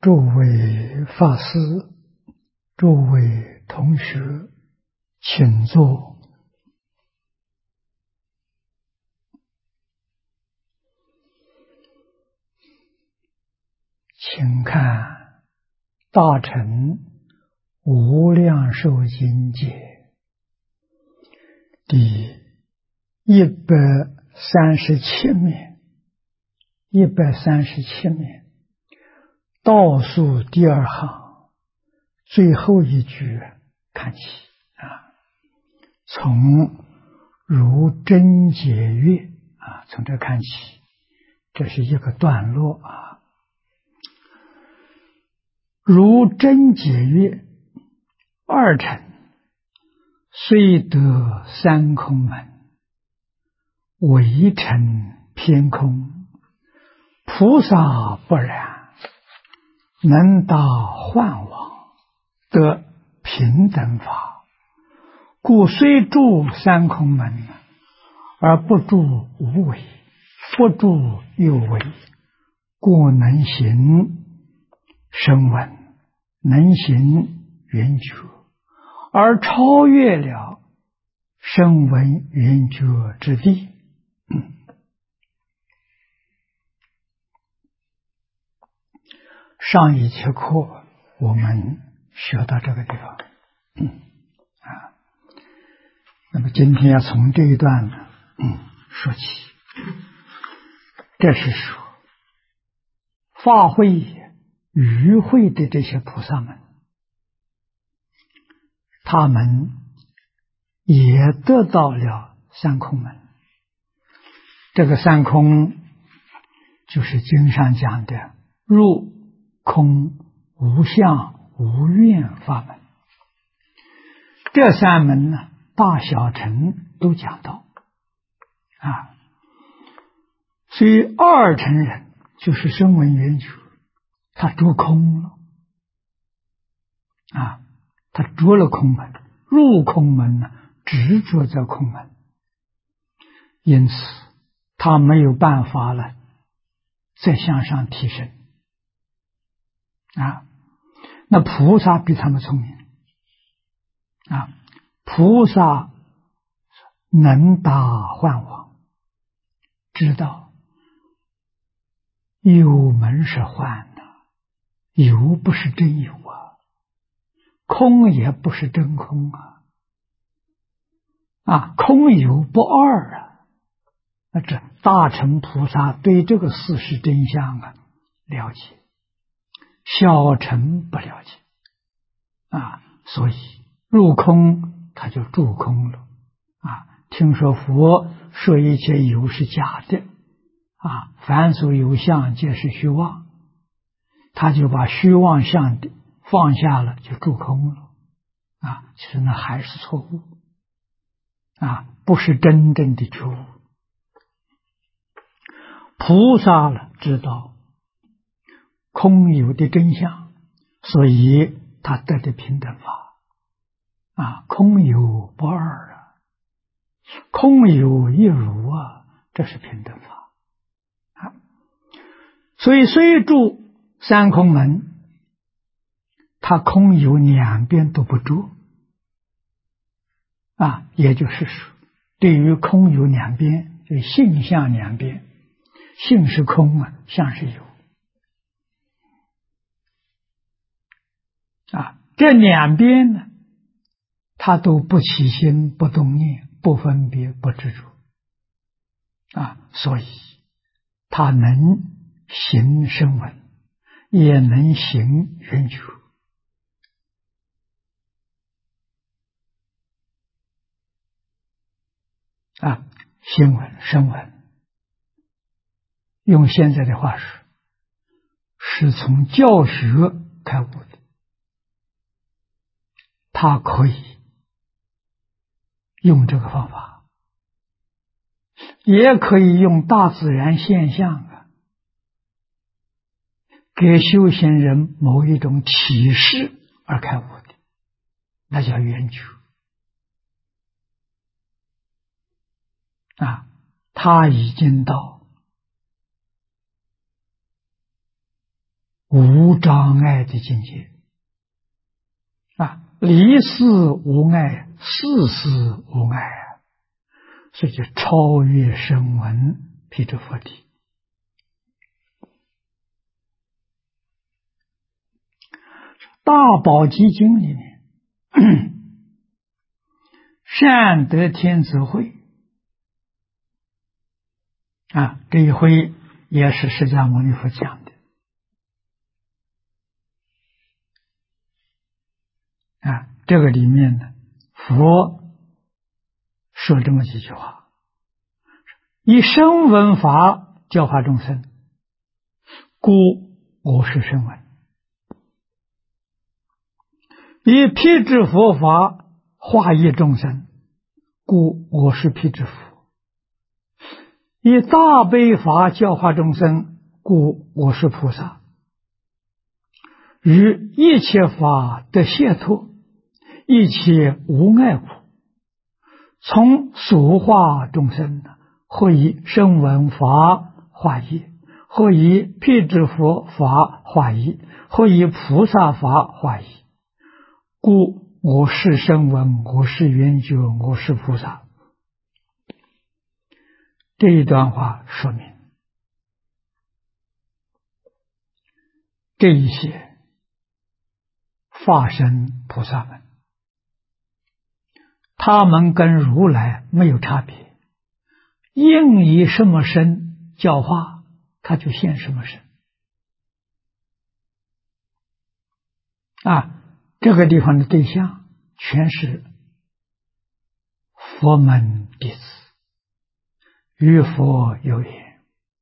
诸位法师，诸位同学，请坐。请看《大乘无量寿经解》第137面，137面，倒数第二行最后一句看起从如真解月从这看起，这是一个段落如真解月，二乘虽得三空门，唯成偏空，菩萨不然，能达幻网，得平等法，故虽住三空门，而不住无为，不住有为，故能行声闻，能行圆觉，而超越了声闻圆觉之地。上一节课我们学到这个地方那么今天要从这一段说起。这是说法会与会的这些菩萨们，他们也得到了三空门。这个三空就是经上讲的入空无相无愿法门。这三门呢，大小乘都讲到所以二乘人就是声闻缘觉，他着空了他着了空门，入空门呢，执着在空门，因此他没有办法了再向上提升那菩萨比他们聪明菩萨能达幻网，知道有门是幻的，有不是真有空也不是真空空有不二那这大乘菩萨对这个事实真相了解，小乘不了解所以入空他就住空了听说佛说一切有是假的凡所有相皆是虚妄，他就把虚妄相放下了，就住空了其实那还是错误不是真正的觉悟。菩萨了知道空有的真相，所以他得的平等法空有不二空有一如这是平等法所以虽住三空门，他空有两边都不住也就是说，对于空有两边，就性相两边，性是空相是有这两边呢，他都不起心不动念，不分别不执着所以他能行声闻，也能行圆觉行闻声闻，用现在的话说，是从教学开悟的，他可以用这个方法，也可以用大自然现象给修行人某一种启示而开悟的，那叫圆觉他已经到无障碍的境界离事无碍，事事无碍所以就超越声闻辟支佛体。大宝积经里面善得天子会这一回也是释迦牟尼佛讲的这个里面呢，佛说这么几句话：以声闻法教化众生，故我是声闻；以辟支佛法化益众生，故我是辟支佛；以大悲法教化众生，故我是菩萨。于一切法得解脱，一切无碍苦，从所化众生，或以声闻法化益，或以辟支佛法化益，或以菩萨法化益，故我是声闻，我是圆觉，我是菩萨。这一段话说明，这一些化身菩萨们，他们跟如来没有差别，应以什么身教化，他就现什么身这个地方的对象全是佛门弟子，与佛有缘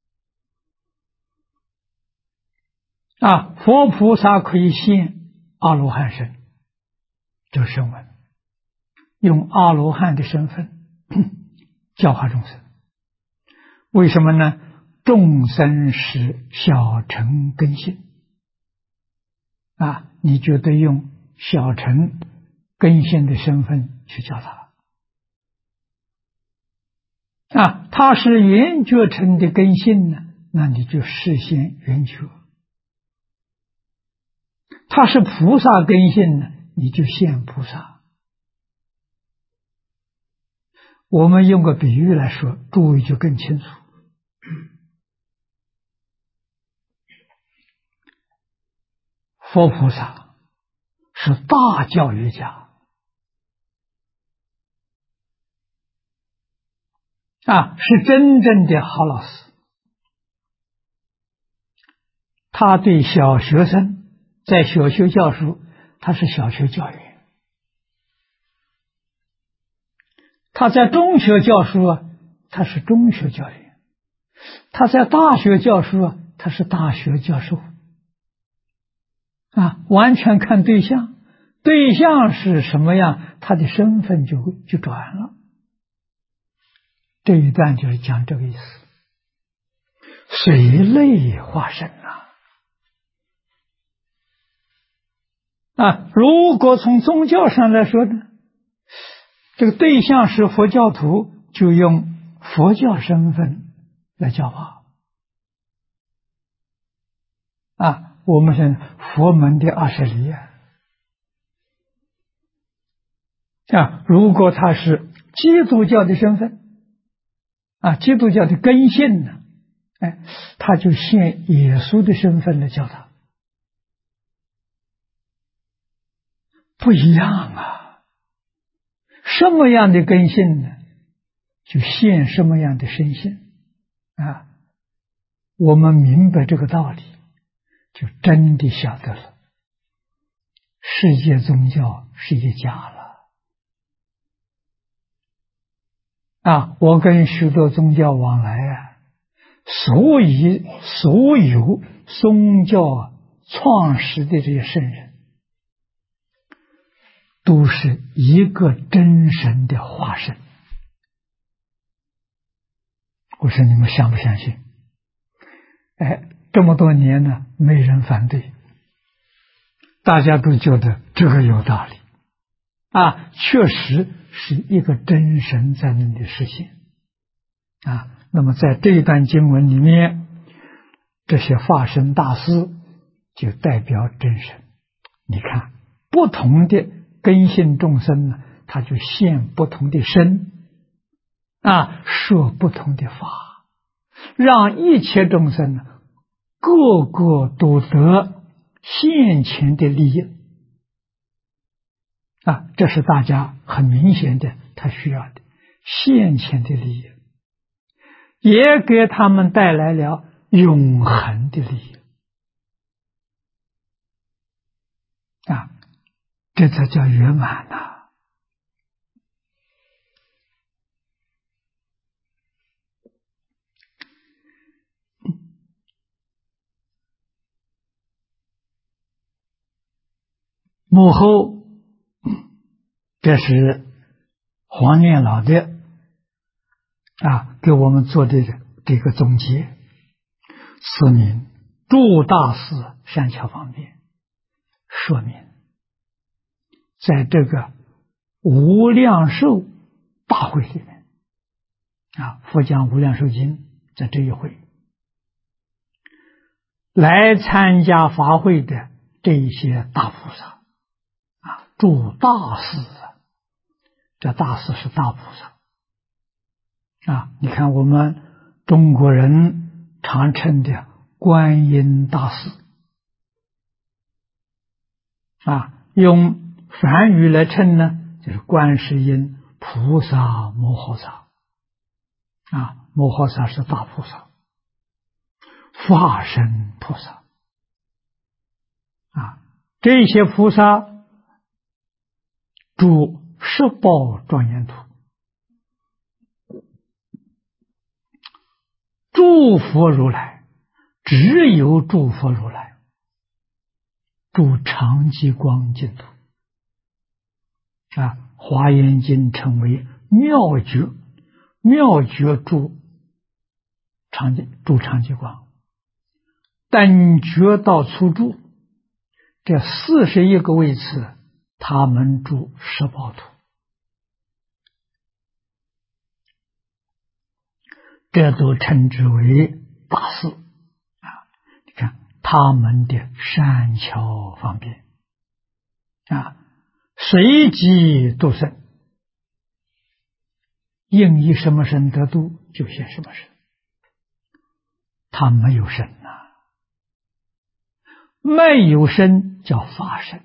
佛菩萨可以现阿罗汉身，这声闻用阿罗汉的身份教化众生。为什么呢？众生是小乘根性你觉得用小乘根性的身份去教他是圆觉乘的根性呢，那你就示现圆觉；他是菩萨根性呢，你就现菩萨。我们用个比喻来说，诸位就更清楚。佛菩萨是大教育家是真正的好老师。他对小学生在小学教书，他是小学教员；他在中学教书他是中学教员；他在大学教书他是大学教授完全看对象，对象是什么样，他的身份就转了。这一段就是讲这个意思，随类化身如果从宗教上来说呢，这个对象是佛教徒，就用佛教身份来教化我们是佛门的20里如果他是基督教的身份基督教的根性呢，他就现耶稣的身份来教他，不一样什么样的根性呢，就现什么样的身性我们明白这个道理，就真的晓得了，世界宗教是一家了我跟许多宗教往来所有宗教创始的这些圣人，都是一个真神的化身。我说你们相不相信？这么多年呢，没人反对，大家都觉得这个有道理确实是一个真神在那里实现那么在这一段经文里面，这些化身大师就代表真神。你看，不同的根性众生呢，他就现不同的身说不同的法，让一切众生呢，个个都得现前的利益这是大家很明显的他需要的现前的利益，也给他们带来了永恒的利益这才叫圆满幕后这是黄念老的给我们做的这个总结，四名诸大事善巧方便，说明在这个无量寿大会里面佛讲无量寿经，在这一回来参加法会的这一些大菩萨诸大事这大事是大菩萨你看我们中国人常称的观音大士用梵语来称呢，就是观世音菩萨摩诃萨摩诃萨是大菩萨，化身菩萨这些菩萨住十宝庄严土，诸佛如来只有诸佛如来住常寂光净土华严经称为妙觉，妙觉住常寂光，等觉到初住这41个位次，他们住十宝土，这都称之为大事你看他们的善巧方便随即度生，应以什么身得度就现什么身，他没有身没有身叫法身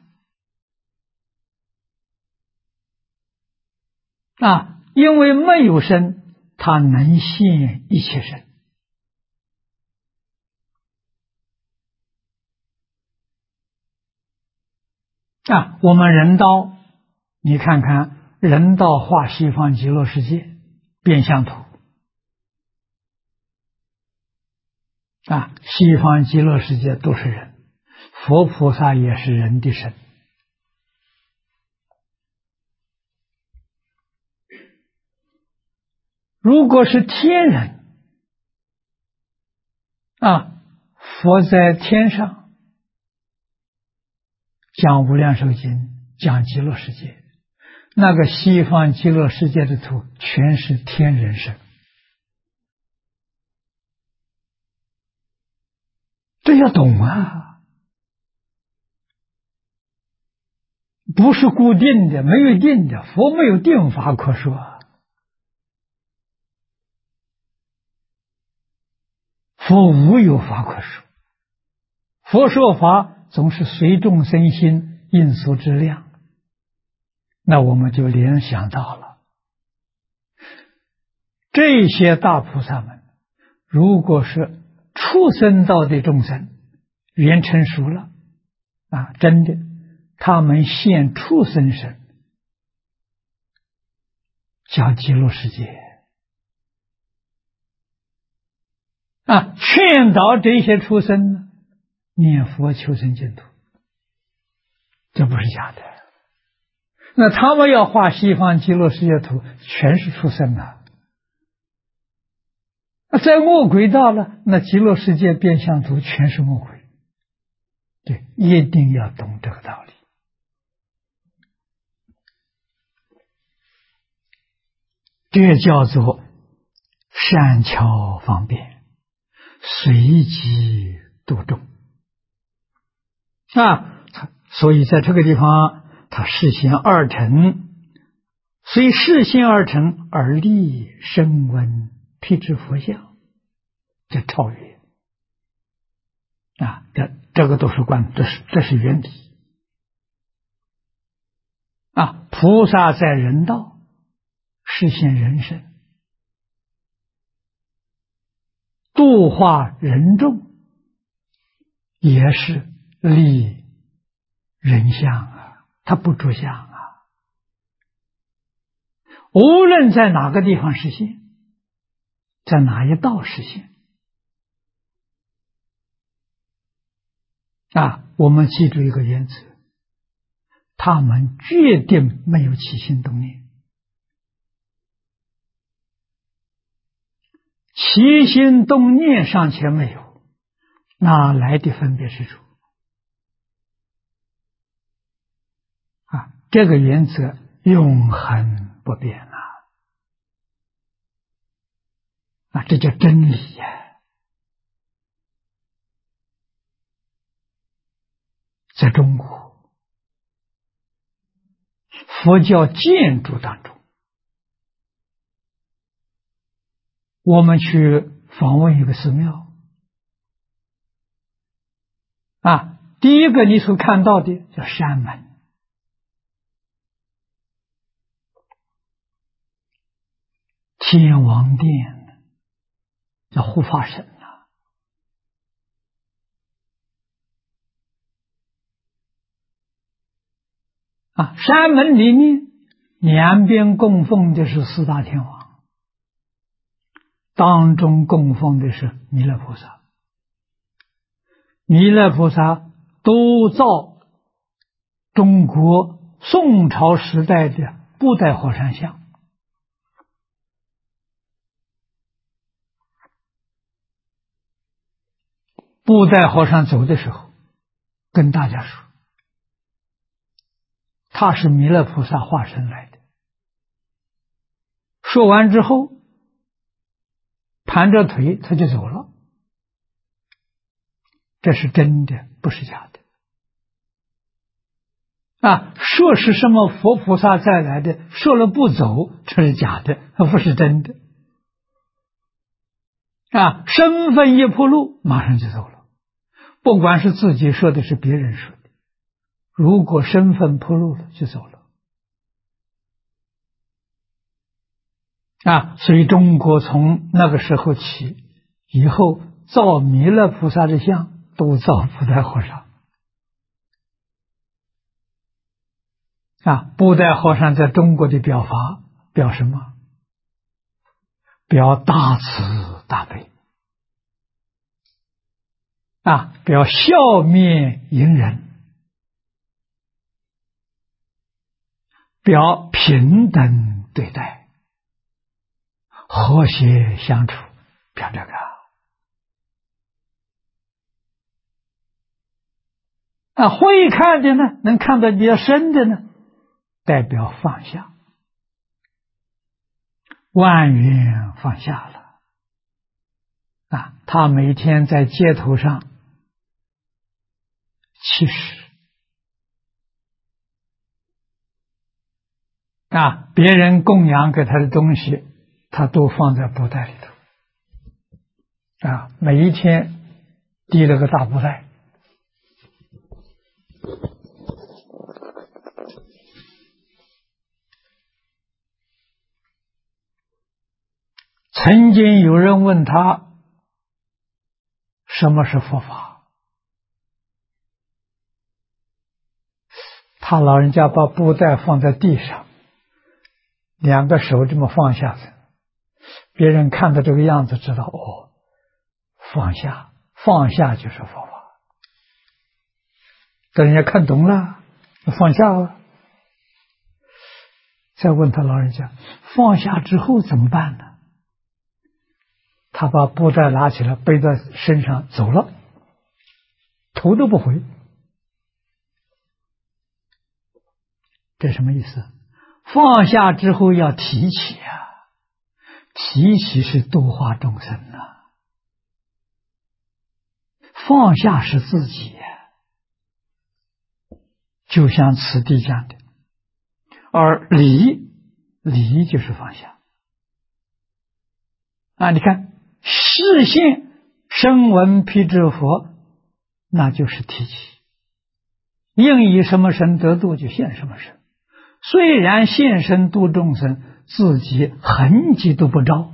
因为没有身，他能现一切身我们人道，你看看人道画西方极乐世界变相图西方极乐世界都是人，佛菩萨也是人的身如果是天人佛在天上讲无量寿经，讲极乐世界，那个西方极乐世界的图全是天人身，这要懂不是固定的，没有定的，佛没有定法可说佛无有法可说，佛说法总是随众生心应所之量，那我们就联想到了这些大菩萨们，如果是畜生道的众生缘成熟了真的他们现畜生身叫极乐世界劝导这些畜生呢念佛求生净土，这不是假的。那他们要画西方极乐世界图，全是畜生在恶鬼道了，那极乐世界变相图全是恶鬼。对，一定要懂这个道理。这叫做善巧方便，随机度众所以在这个地方，他示现二乘，虽示现二乘而立声闻辟支佛像，这超越这个都是这是原理菩萨在人道示现人身，度化人众，也是立人像他不着相无论在哪个地方实现，在哪一道实现我们记住一个原则，他们决定没有起心动念，起心动念尚且没有，哪来的分别之处这个原则永恒不变这叫真理在中国佛教建筑当中，我们去访问一个寺庙第一个你所看到的叫山门，天王殿叫护法神山门里面两边供奉的是四大天王，当中供奉的是弥勒菩萨。弥勒菩萨都造中国宋朝时代的布袋和尚像，布袋和尚走的时候跟大家说，他是弥勒菩萨化身来的。说完之后盘着腿他就走了，这是真的，不是假的说是什么佛菩萨再来的，说了不走，这是假的，不是真的身份一暴露马上就走了，不管是自己说的是别人说的，如果身份暴露了就走了所以中国从那个时候起，以后造弥勒菩萨的像都造布袋和尚布袋和尚在中国的表法表什么？表大慈大悲表笑面迎人，表平等对待，和谐相处，表这个会看的呢，能看得比较深的呢，代表放下，万缘放下了他每天在街头上乞食别人供养给他的东西他都放在布袋里头每一天提了个大布袋，曾经有人问他什么是佛法，他老人家把布袋放在地上，两个手这么放下去，别人看到这个样子知道放下，放下就是佛法，等人家看懂了放下了。再问他老人家放下之后怎么办呢？他把布袋拿起来背在身上走了，头都不回。这什么意思？放下之后要提起提起是度化众生放下是自己就像此地讲的，而理就是放下啊！你看，视现声闻辟支佛，那就是提起，应以什么身得度，就现什么身。虽然现身度众生，自己痕迹都不着，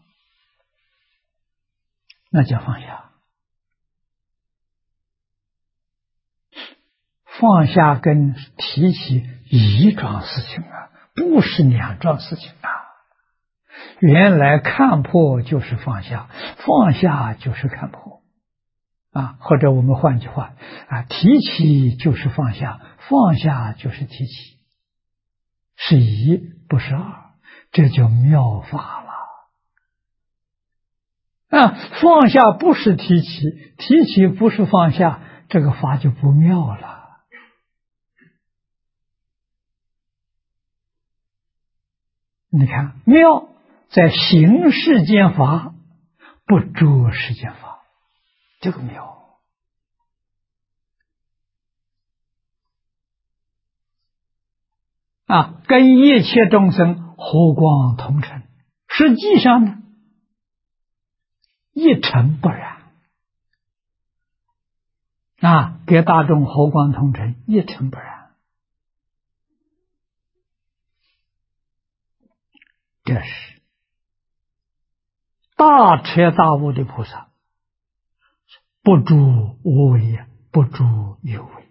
那叫放下。放下跟提起一桩事情啊，不是两桩事情啊。原来看破就是放下，放下就是看破啊。或者我们换句话啊，提起就是放下，放下就是提起，是一不是二，这叫妙法了啊。放下不是提起，提起不是放下，这个法就不妙了。你看，妙在行世间法，不着世间法，这个妙啊，跟一切众生和光同尘。实际上呢，一尘不染啊，给大众和光同尘，一尘不染。这是大彻大悟的菩萨，不住无为，不住有为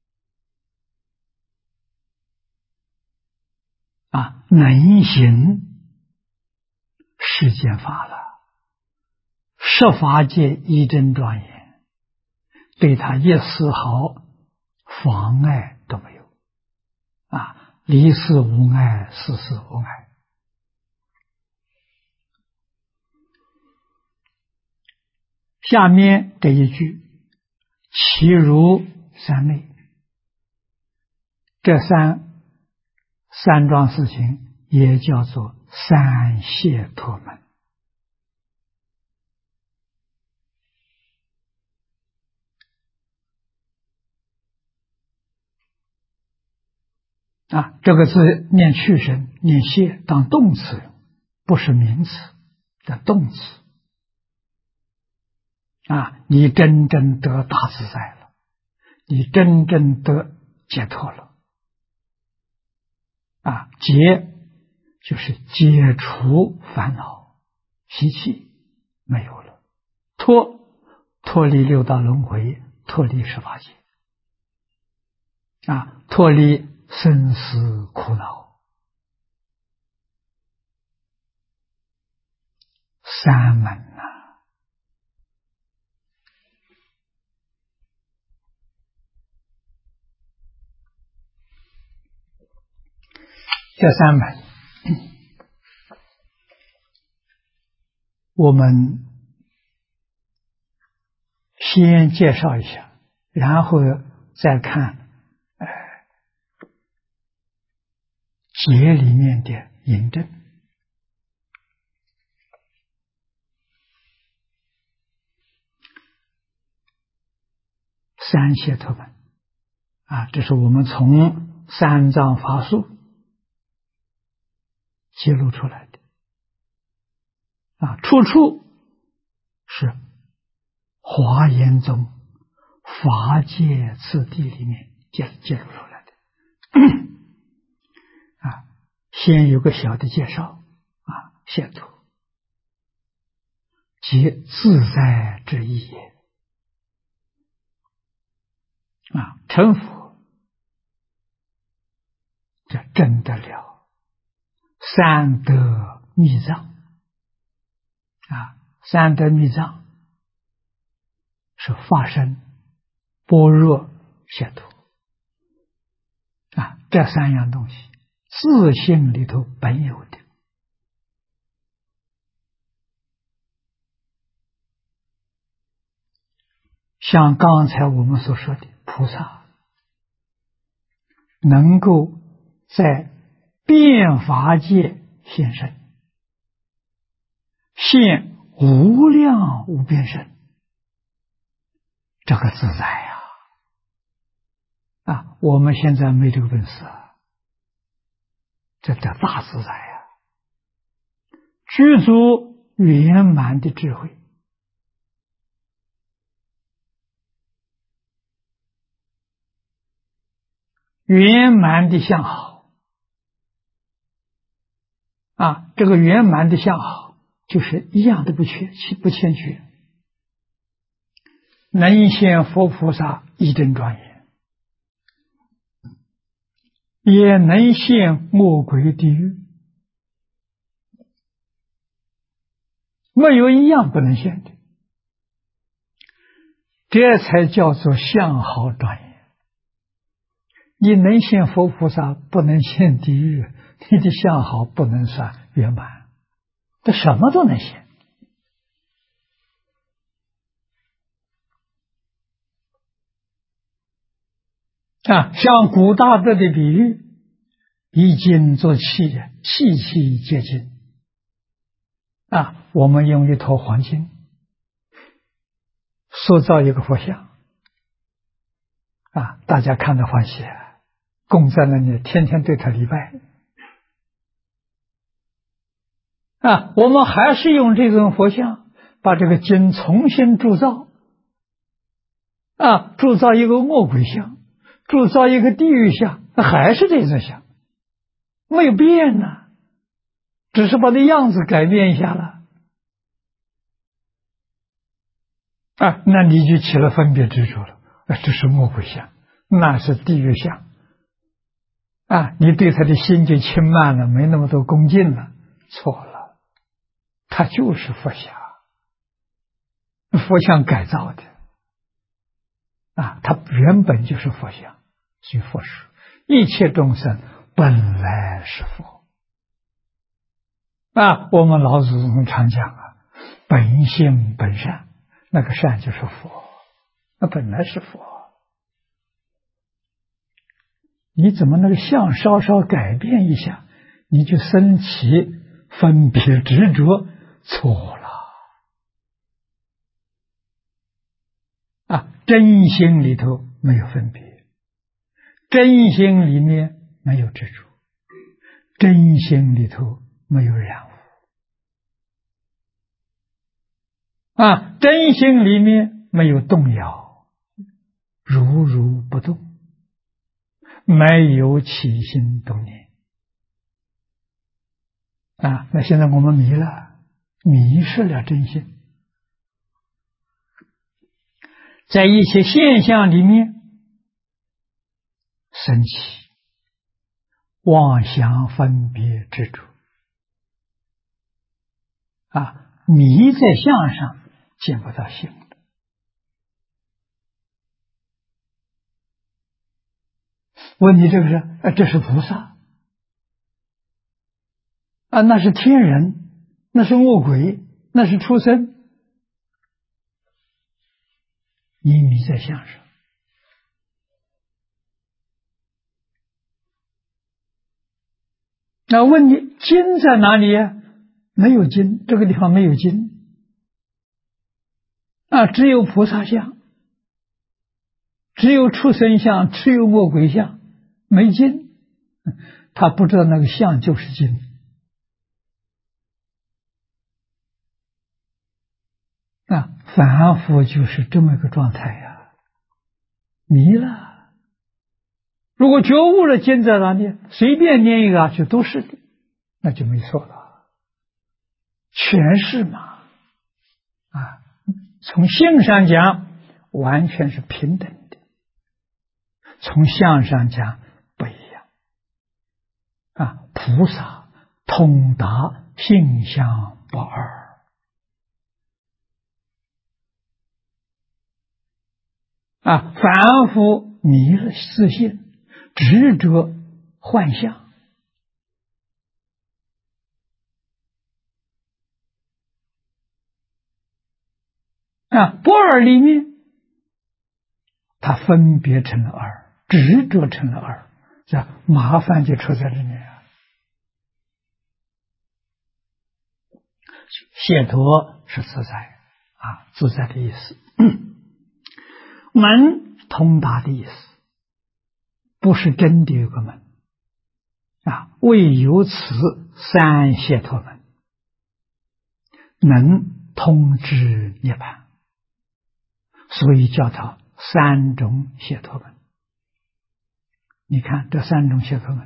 啊，能行世间法了，十法界一真庄严，对他一丝毫妨碍都没有啊，离事无碍，事事无碍。下面这一句，其如三昧，这三桩事情也叫做三解脱门啊。这个字念去声，念解当动词，不是名词的动词啊。你真正得大自在了，你真正得解脱了啊。解就是解除烦恼习气没有了，脱离六道轮回，脱离十法界啊，脱离生死苦恼，三门啊。这三门我们先介绍一下，然后再看解里面的引证。三解脱门啊，这是我们从三藏法术揭露出来的啊，处处是华严宗法界次第里面揭露出来的啊。先有个小的介绍啊，解脱即自在之意也啊，成佛这真得了三德密藏啊，三德密藏是法身、般若、解脱啊，这三样东西自性里头本有的。像刚才我们所说的菩萨，能够在变法界现身，现无量无边身，这个自在呀我们现在没这个本事啊，这叫大自在呀，具足圆满的智慧。圆满的相好这个圆满的相好就是一样都不缺，不欠缺，能现佛菩萨一真庄严，也能现恶鬼地狱，没有一样不能现的，这才叫做相好庄严。你能现佛菩萨，不能现地狱，你的相好不能算圆满，这什么都能现。像古大德的比喻，以金做器，器器皆金。我们用一坨黄金塑造一个佛像，大家看到欢喜，供在那里，天天对他礼拜。我们还是用这种佛像，把这个金重新铸造，铸造一个恶鬼像，铸造一个地狱像，还是这种像，没有变呢，只是把这样子改变一下了。那你就起了分别执着了，这是恶鬼像，那是地狱像，你对他的心就轻慢了，没那么多恭敬了，错了，他就是佛像，佛像改造的，他原本就是佛像，所以佛说一切众生本来是佛。我们老祖宗常讲本性本善，那个善就是佛，那本来是佛。你怎么那个相稍稍改变一下，你就升起分别执着，错了。真心里头没有分别，真心里面没有执着，真心里头没有染污，真心里面没有动摇，如如不动，没有起心动念。那现在我们迷了，迷失了真心，在一些现象里面升起妄想分别执着，迷在相上见不到性的。问你这个是这是菩萨那是天人，那是恶鬼，那是畜生，你迷在相上。那问你金在哪里呀？没有金，这个地方没有金只有菩萨像，只有畜生像，只有恶鬼像，没金。他不知道那个像就是金。凡夫就是这么一个状态呀，迷了。如果觉悟了金在哪里，随便念一个就都是的，那就没错了，全是嘛。从性上讲完全是平等的，从相上讲不一样菩萨通达性相不二凡夫迷了自性，执着幻象不二里面他分别成了二，执着成了二，这麻烦就出在里面解脱是自在自在的意思门通达的意思不是真的有个门为有此三解脱门，能通知涅槃，所以叫它三种解脱门。你看这三种解脱门，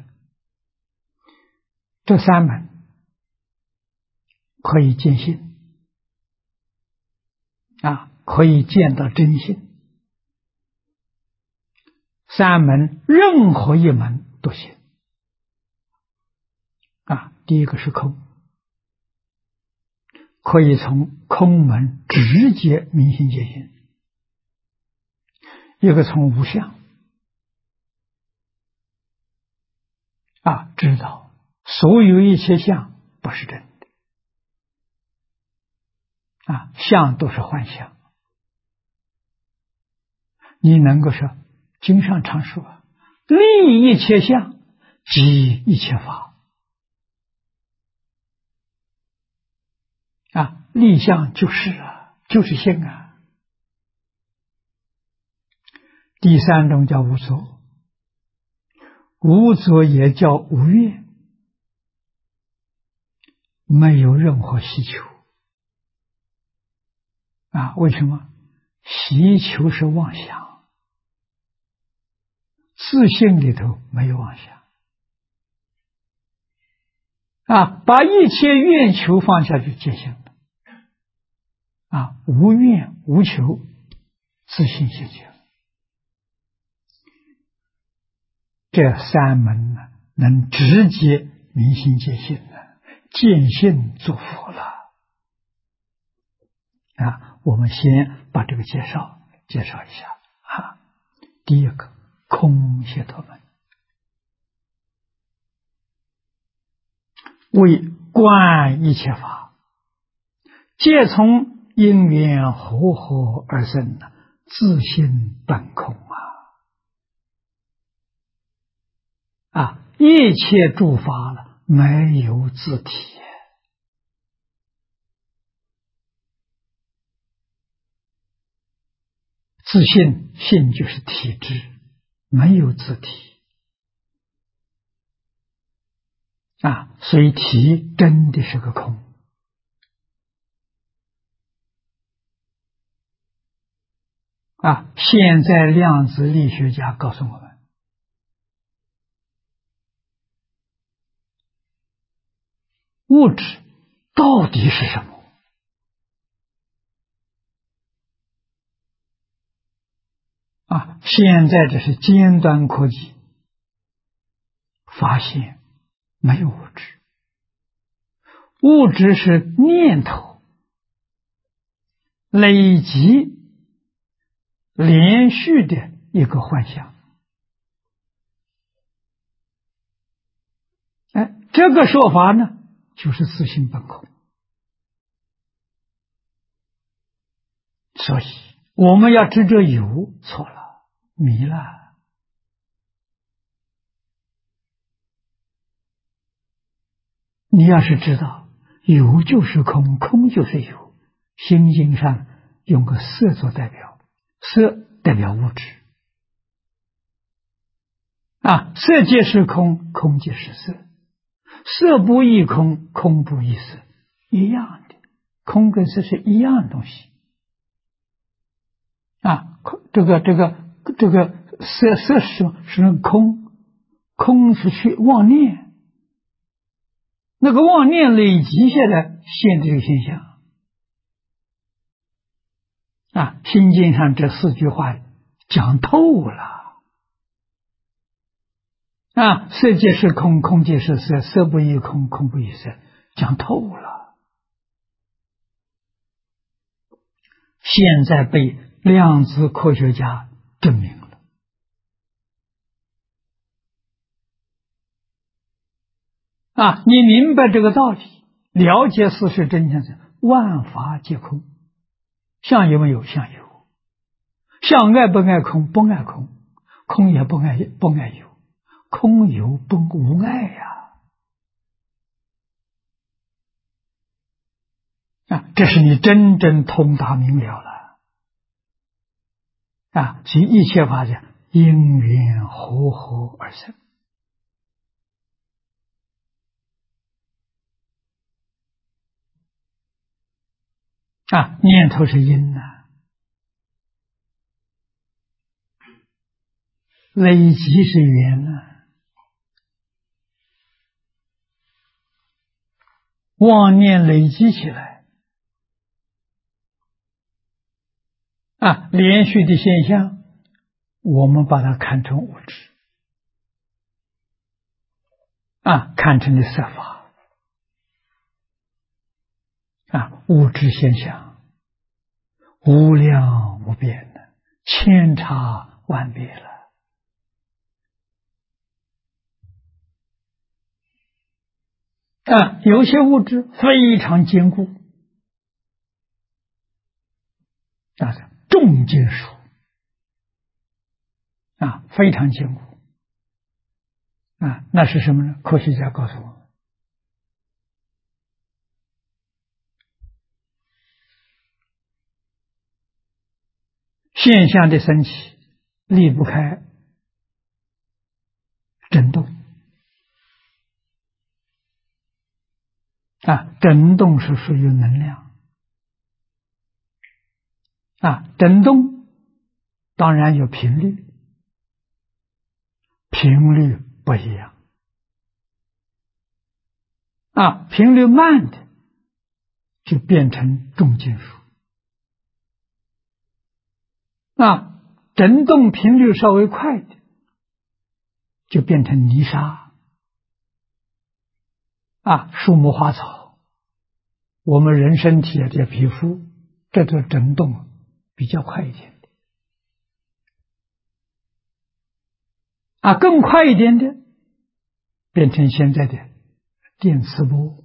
这三门可以见性可以见到真性，三门任何一门都行第一个是空，可以从空门直接明心见性；一个从无相知道所有一切相不是真的相都是幻象。你能够说经上常说立一切相即一切法立相就是性第三种叫无作，无作也叫无愿，没有任何希求为什么？希求是妄想，自性里头没有妄想把一切愿求放下去见性无愿无求，自性现前。这三门能直接明心见性见性作佛了我们先把这个介绍一下第一个空解脱门，为观一切法，皆从因缘和合而生自性本空一切诸法了没有自体自性，性就是体质，没有自体所以体真的是个空现在量子力学家告诉我们，物质到底是什么现在这是尖端科技发现没有物质，物质是念头累积连续的一个幻象这个说法呢就是自性本空。所以我们要执着有，错了，迷了你要是知道有就是空，空就是有，心经上用个色做代表，色代表物质色即是空，空即是色，色不异空，空不异色，一样的，空跟色是一样的东西这个色是什么？是空，空是去妄念，那个妄念累积下来现这个现象心经上这4句话讲透了色即是空，空即是色，色不异空，空不异色，讲透了。现在被量子科学家证明了你明白这个道理，了解事实真相是万法皆空，相有没有？相有，相爱不爱空？不爱空，空也不爱有，空有不无爱这是你真正通达明了了所以一切法讲因缘和合而生。念头是因累积是缘妄念累积起来连续的现象，我们把它看成物质看成的色法物质现象无量无边的，千差万别了有些物质非常坚固重金属非常坚固那是什么呢？科学家告诉我们，现象的升起离不开振动振动是属于能量振动当然有频率，频率不一样频率慢的就变成重金属振动频率稍微快的就变成泥沙树木花草，我们人身体的皮肤，这种振动比较快一点的更快一点的变成现在的电磁波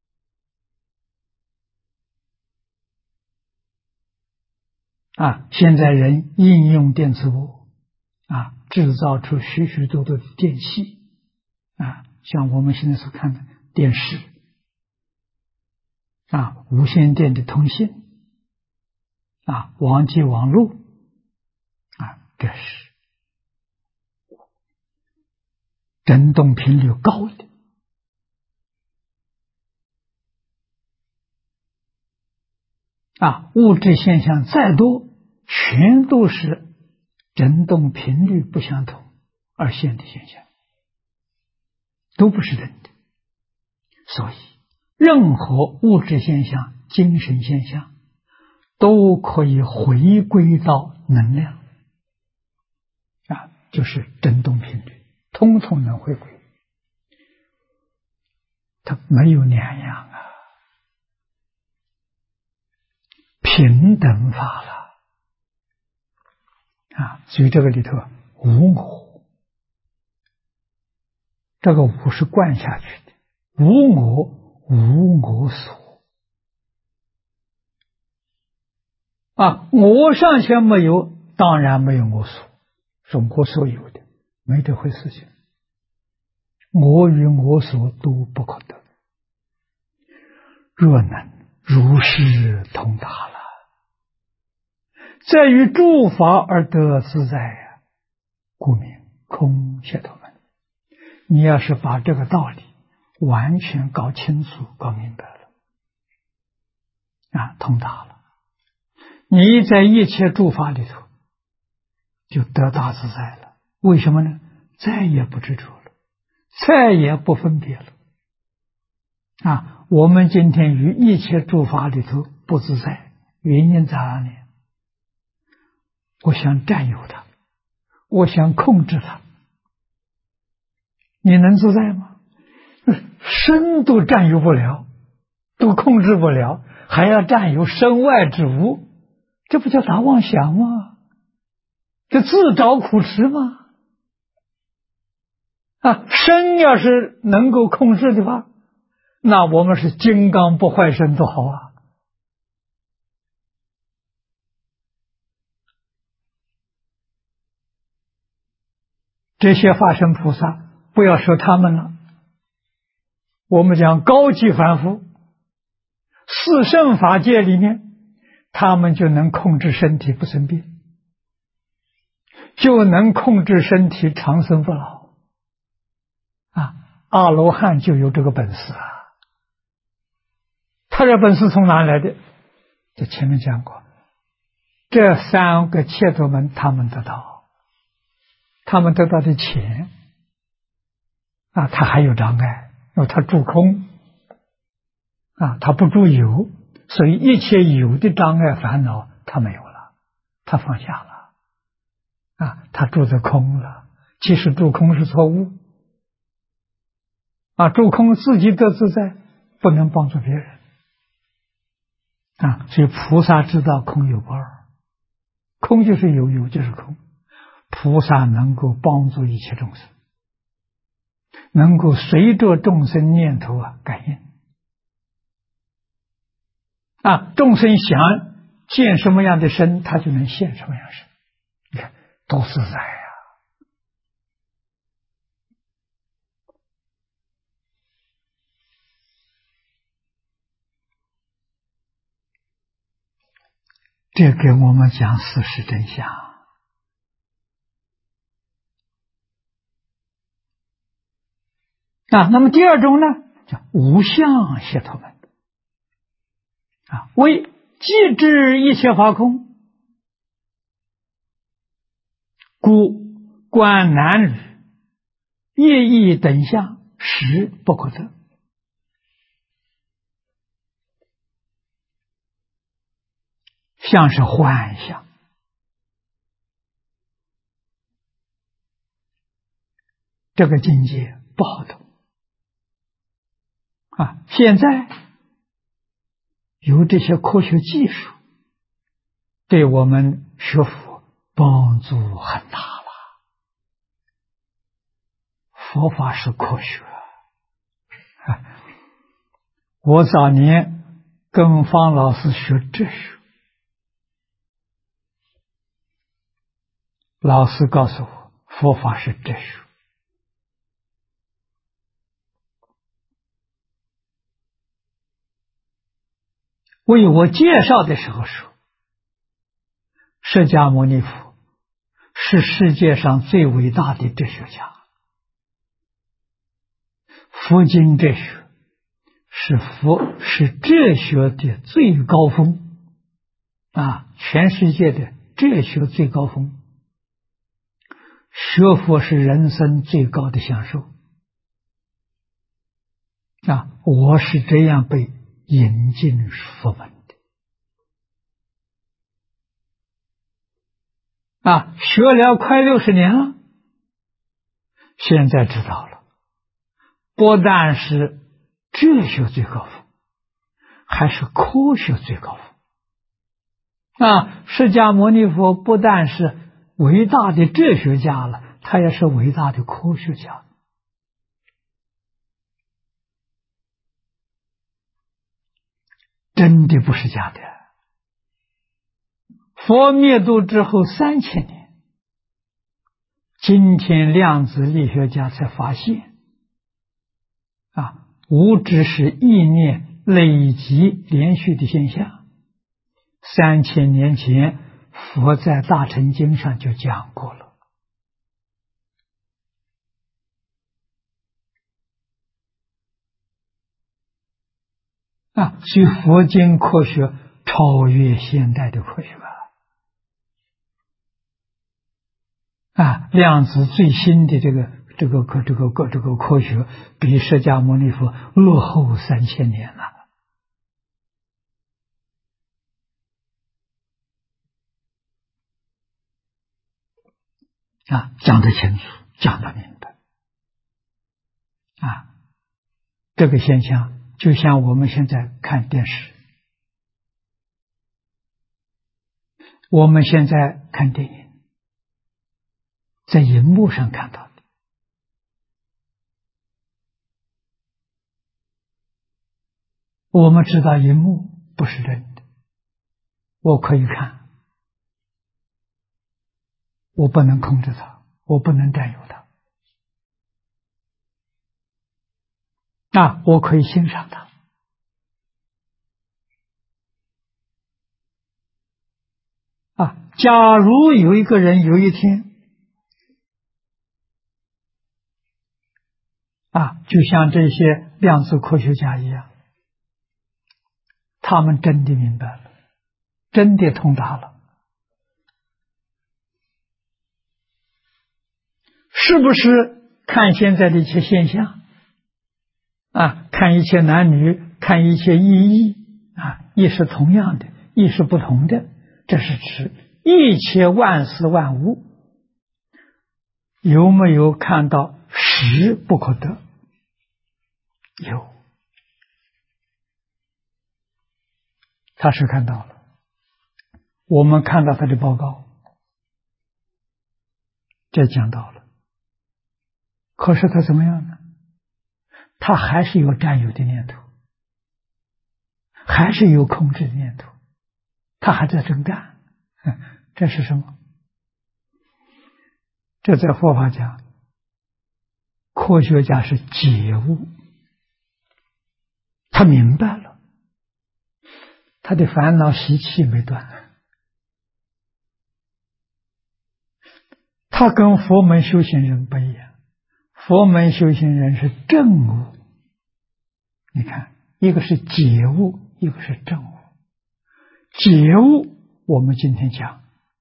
现在人应用电磁波制造出许许多多的电器像我们现在所看的电视无线电的通信网际网络这是振动频率高的物质现象再多，全都是振动频率不相同而现的现象，都不是真的。所以任何物质现象、精神现象都可以回归到能量就是振动频率，通通能回归，它没有两样平等法了所以这个里头无我，这个无是灌下去的，无我无我所我尚且没有，当然没有我所，是我所有的，没这回事情，我与我所都不可得，若能如是通达了，在于诸法而得自在故名空解脱门。你要是把这个道理完全搞清楚、搞明白了通达了，你在一切诸法里头就得大自在了。为什么呢？再也不执着了，再也不分别了我们今天于一切诸法里头不自在，原因在哪里？我想占有它，我想控制它，你能自在吗？身都占有不了，都控制不了，还要占有身外之物，这不叫大妄想吗？这自找苦吃吗？身要是能够控制的话，那我们是金刚不坏身多好这些法身菩萨不要说他们了，我们讲高级凡夫，四圣法界里面他们就能控制身体不生病， 就能控制身体长生不老啊！阿罗汉就有这个本事啊！他这本事从哪来的？在前面讲过，这三个切陀门他们得到的钱啊，他还有障碍，因为他住空啊，他不住有，所以一切有的障碍烦恼他没有了，他放下了啊，他住在空了。其实住空是错误啊，住空自己得自在，不能帮助别人啊。所以菩萨知道空有不二，空就是有，有就是空。菩萨能够帮助一切众生，能够随着众生念头感应啊，众生想见什么样的身，他就能现什么样身。你看多自在啊！这给我们讲事实真相啊。那么第二种呢，叫无相解脱门啊，为即知一切法空，故观男女业意等相，实不可得。相是幻象，这个境界不好懂啊。现在有这些科学技术，对我们学佛帮助很大了。佛法是科学啊。我早年跟方老师学哲学，老师告诉我，佛法是哲学。为我介绍的时候说，释迦牟尼佛是世界上最伟大的哲学家，佛经哲学是哲学的最高峰啊，全世界的哲学最高峰。学佛是人生最高的享受啊！我是这样被引进佛门的啊，学了快60年了，现在知道了，不但是哲学最高峰，还是科学最高峰啊！释迦牟尼佛不但是伟大的哲学家了，他也是伟大的科学家。真的不是假的。佛灭度之后3000年，今天量子力学家才发现啊，无只是意念累积连续的现象。3000年前，佛在大乘经上就讲过了啊，所以佛经科学超越现代的科学啊，量子最新的这个科学比释迦牟尼佛落后3000年了啊，讲得清楚，讲得明白啊。这个现象就像我们现在看电视，我们现在看电影，在荧幕上看到的，我们知道荧幕不是真的，我可以看，我不能控制它，我不能占有它，我可以欣赏它假如有一个人有一天就像这些量子科学家一样，他们真的明白了，真的通达了，是不是？看现在的一切现象看一切男女，看一切意义亦是同样的，亦是不同的。这是指一切万事万物有没有看到实不可得？有，他是看到了，我们看到他的报告，这讲到了。可是他怎么样呢？他还是有占有的念头，还是有控制的念头，他还在征战。这是什么？这在佛法讲，科学家是觉悟，他明白了，他的烦恼习气没断。他跟佛门修行人不一样，佛门修行人是证悟。你看，一个是觉悟，一个是证悟。觉悟我们今天讲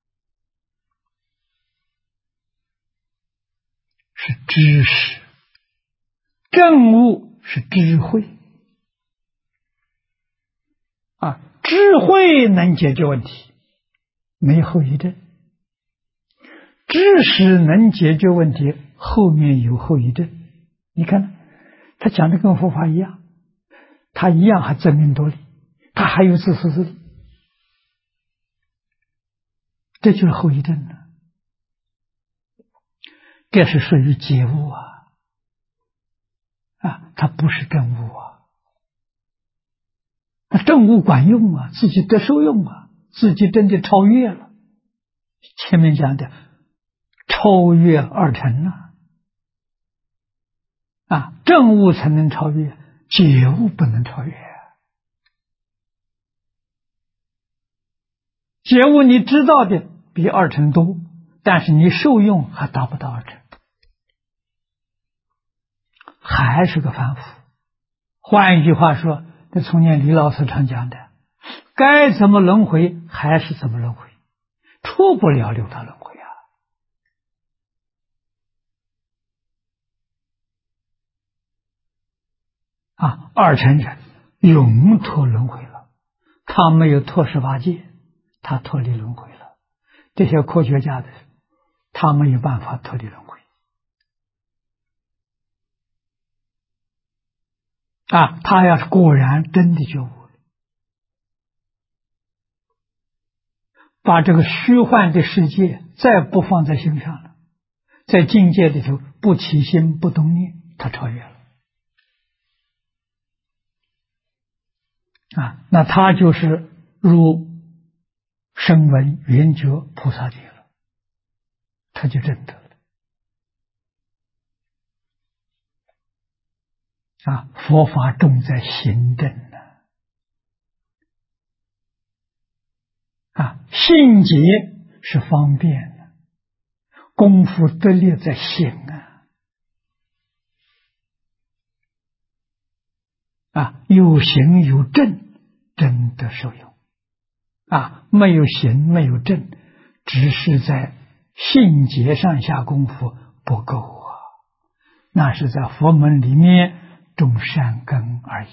是知识，证悟是智慧智慧能解决问题，没后遗症；知识能解决问题，后面有后遗症。你看他讲的跟佛法一样，他一样还争名夺利，他还有自私自利，这就是后遗症了。这是属于觉悟它不是证悟那证悟管用自己得受用自己真的超越了。前面讲的超越二乘证悟才能超越，觉悟不能超越。觉悟你知道的比二乘多，但是你受用还达不到二乘，还是个凡夫。换一句话说，这从前李老师常讲的，该怎么轮回还是怎么轮回，出不了六道轮回二乘人永脱轮回了，他没有脱十八界，他脱离轮回了。这些科学家的他没有办法脱离轮回他要是果然真的觉悟了，把这个虚幻的世界再不放在心上了，在境界里头不起心不动念，他超越了那他就是入声闻缘觉菩萨界了，他就证得了佛法重在行证信解是方便的，功夫得力在行有行有证，真的受用没有行没有证，只是在信解上下功夫不够那是在佛门里面种善根而已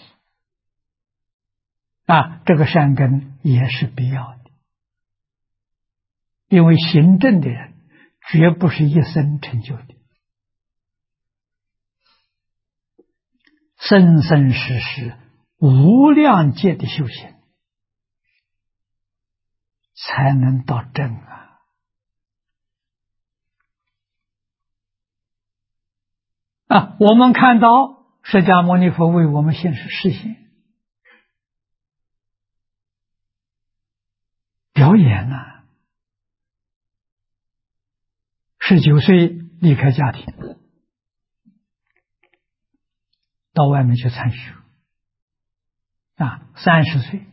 这个善根也是必要的，因为行证的人绝不是一生成就的，生生世世无量劫的修行才能到正我们看到释迦牟尼佛为我们现实现表演19岁离开家庭到外面去参学30岁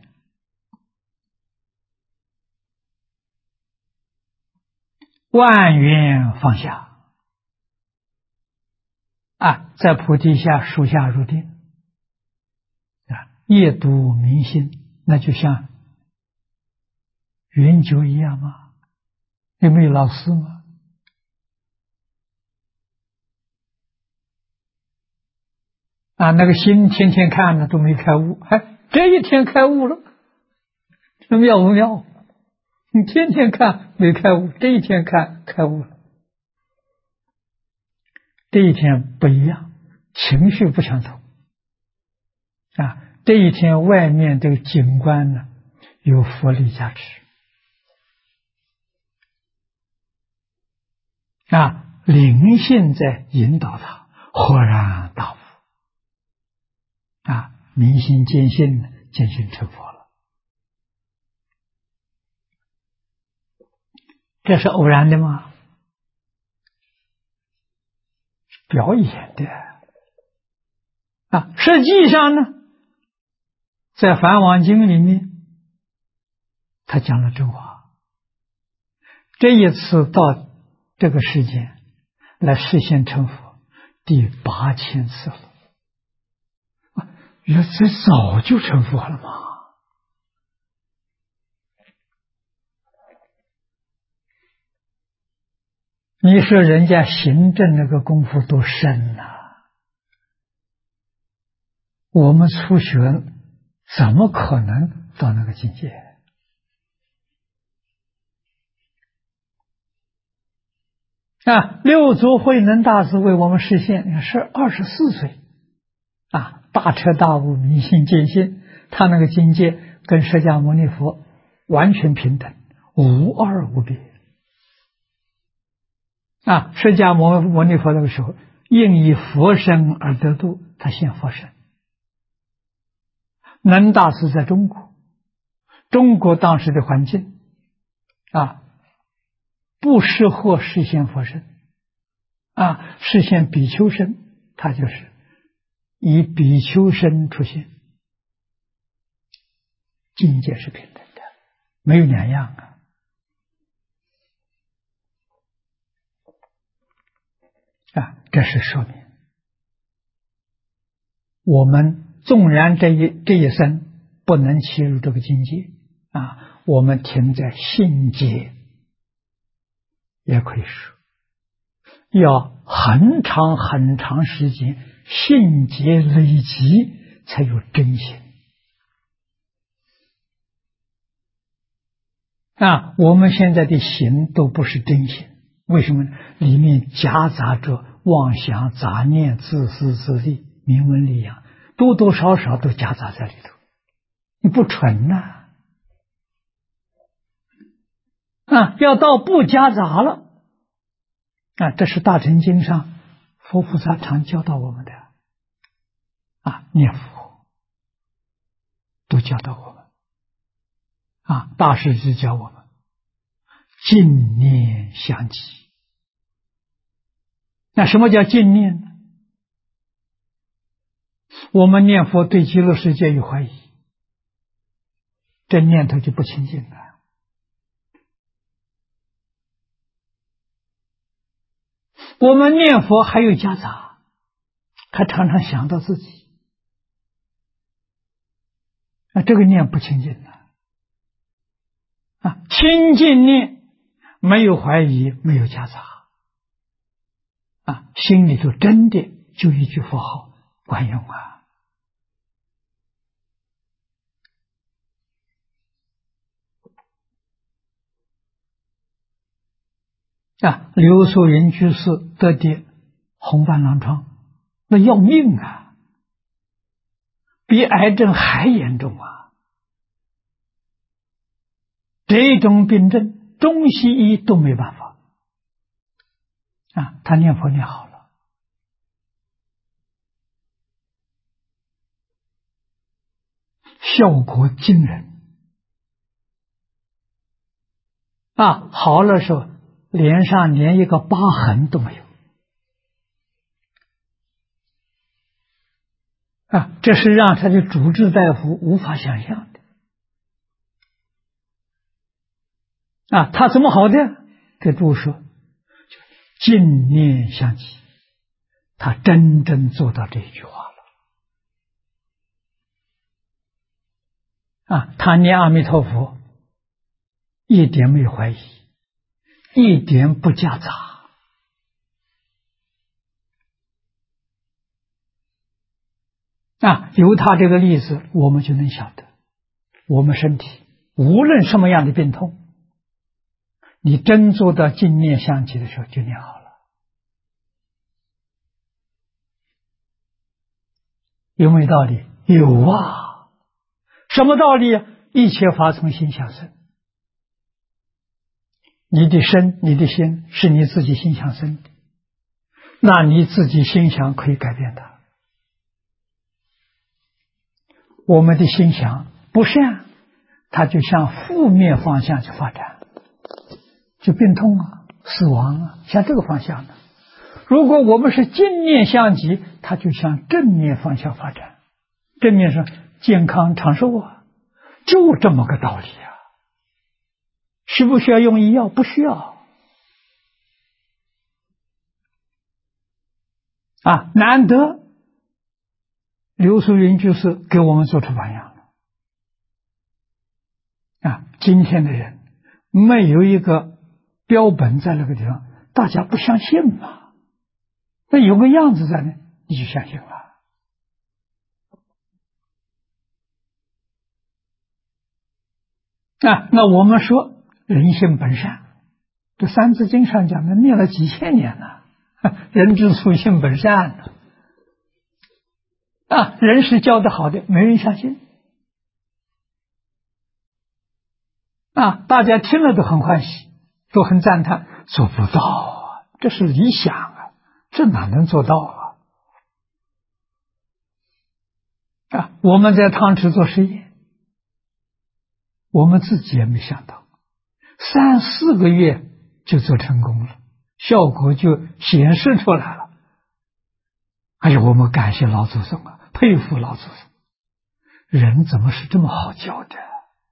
万缘放下在菩提下树下入定，夜读明心，那就像云酒一样吗？有没有老师吗？那个心天天看了都没开悟，这一天开悟了，这妙不妙？你天天看没开悟，这一天看开悟了，这一天不一样，情绪不相同这一天外面这个景观呢有佛力加持灵性在引导他，豁然大悟明心见性，见性成佛了。这是偶然的吗？表演的实际上呢，在《梵网经》里面，他讲了真话。这一次到这个世间来实现成佛，第8000次了。原来这早就成佛了吗？你说人家行政那个功夫多深我们初学怎么可能到那个境界？六祖慧能大师为我们实现是24岁大彻大悟，明心见性，他那个境界跟释迦牟尼佛完全平等，无二无别释迦牟尼佛那个时候应以佛身而得度，他现佛身。能大师在中国当时的环境不适合实现佛身实现比丘身，他就是以比丘身出现，境界是平等的，没有两样这是说明我们纵然这一生不能切入这个境界我们停在信解也可以说，要很长很长时间信解累积才有真心我们现在的行都不是真心，为什么呢？里面夹杂着妄想杂念、自私自利、名闻利养，多多少少都夹杂在里头，你不纯要到不夹杂了这是大乘经上佛菩萨常教导我们的念佛都教导我们大师就教我们净念相继。那什么叫净念呢？我们念佛对极乐世界有怀疑，这念头就不清净了。我们念佛还有夹杂，还常常想到自己这个念不清净清净念没有怀疑，没有夹杂心里头真的就一句佛号管用刘素云居士得的红斑狼疮，那要命比癌症还严重这种病症中西医都没办法他念佛念好了，效果惊人好了时候脸上连一个疤痕都没有这是让他的主治大夫无法想象的他怎么好的？给诸说净念相继， 他真正做到这一句话了。他念阿弥陀佛，一点没有怀疑，一点不夹杂。由他这个例子，我们就能晓得，我们身体无论什么样的病痛，你真做到净念相继的时候，就念好了。有没有道理？有啊。什么道理？一切法从心想生。你的身、你的心是你自己心想生的，那你自己心想可以改变它。我们的心想不善，它就向负面方向去发展，就病痛啊、死亡啊，向这个方向的。如果我们是净念相继，它就向正面方向发展。正面是健康长寿啊，就这么个道理啊。需不需要用医药？不需要。难得刘素云居士给我们做出榜样了。今天的人没有一个标本在那个地方，大家不相信嘛。那有个样子在那，你就相信了。那我们说人性本善，这《三字经》上讲的，念了几千年了，人之初性本善呢。人是教的好的，没人相信。大家听了都很欢喜，都很赞叹，做不到啊，这是理想啊，这哪能做到啊？我们在汤池做实验，我们自己也没想到，3、4个月就做成功了，效果就显示出来了。我们感谢老祖宗啊，佩服老祖宗，人怎么是这么好教的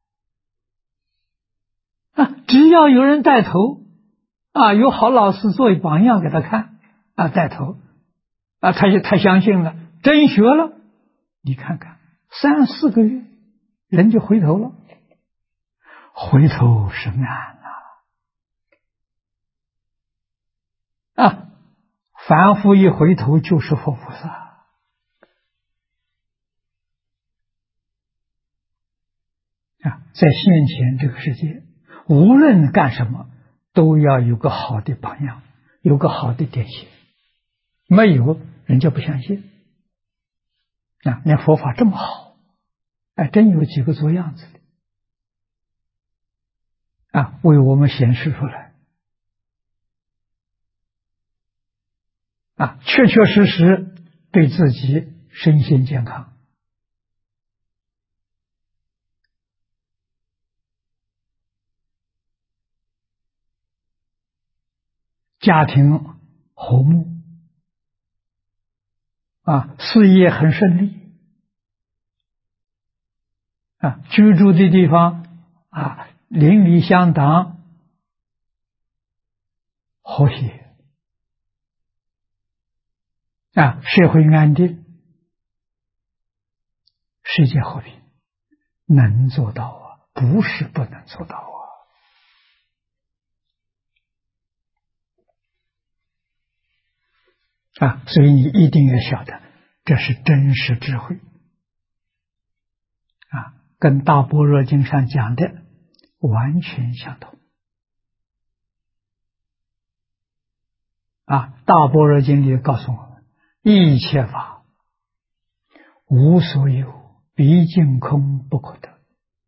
只要有人带头有好老师作为榜样给他看带头他相信了，真学了，你看看3、4个月人就回头了，回头是岸凡夫一回头就是佛菩萨在现前这个世界，无论干什么都要有个好的榜样，有个好的典型，没有人家不相信连佛法这么好真有几个做样子的为我们显示出来确确实实对自己身心健康家庭和睦事业很顺利居住的地方邻里相当和谐社会安定，世界和平，能做到不是不能做到所以你一定要晓得，这是真实智慧跟大般若经上讲的完全相同大般若经里告诉我们，一切法无所有，毕竟空不可得。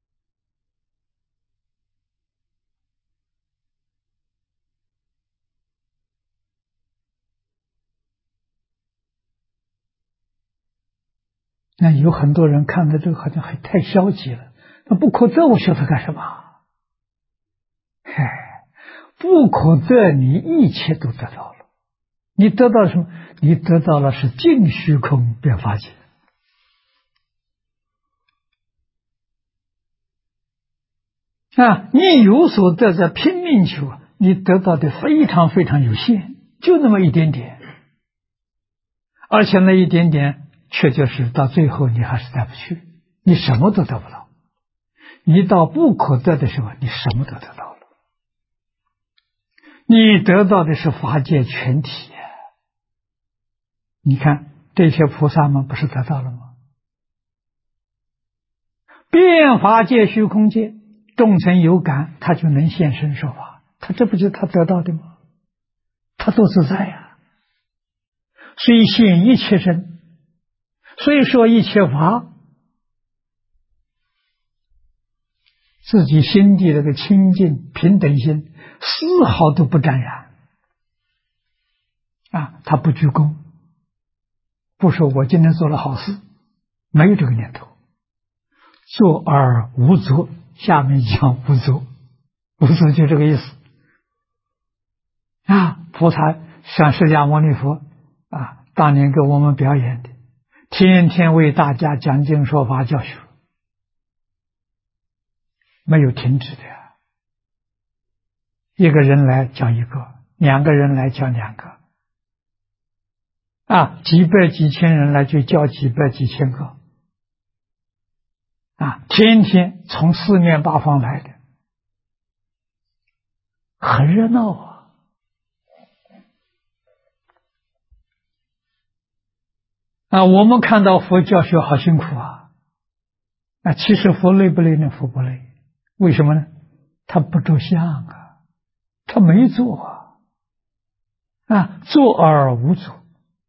那有很多人看到这个好像还太消极了，那不可得我学它干什么？不可得你一切都得到了，你得到什么？你得到了是净虚空变法界你有所得在拼命求，你得到的非常非常有限，就那么一点点而且那一点点，确就是到最后你还是得不去，你什么都得不到。你到不可得的时候，你什么都得到了。你得到的是法界全体。你看这些菩萨们不是得到了吗？遍法界虚空界，众生有感，他就能现身说法，他这不就是他得到的吗？他都自在呀。所以现一切身，所以说一切法，自己心地这个清净平等心丝毫都不沾染他不居功，不说我今天做了好事，没有这个念头。做而无作，下面讲无作，无作就这个意思菩萨像释迦牟尼佛当年给我们表演的，天天为大家讲经说法教学，没有停止的一个人来教一个，两个人来教两个几百几千人来就教几百几千个天天从四面八方来的，很热闹我们看到佛教学好辛苦其实佛累不累呢？佛不累。为什么呢？他不着相他没做做而无作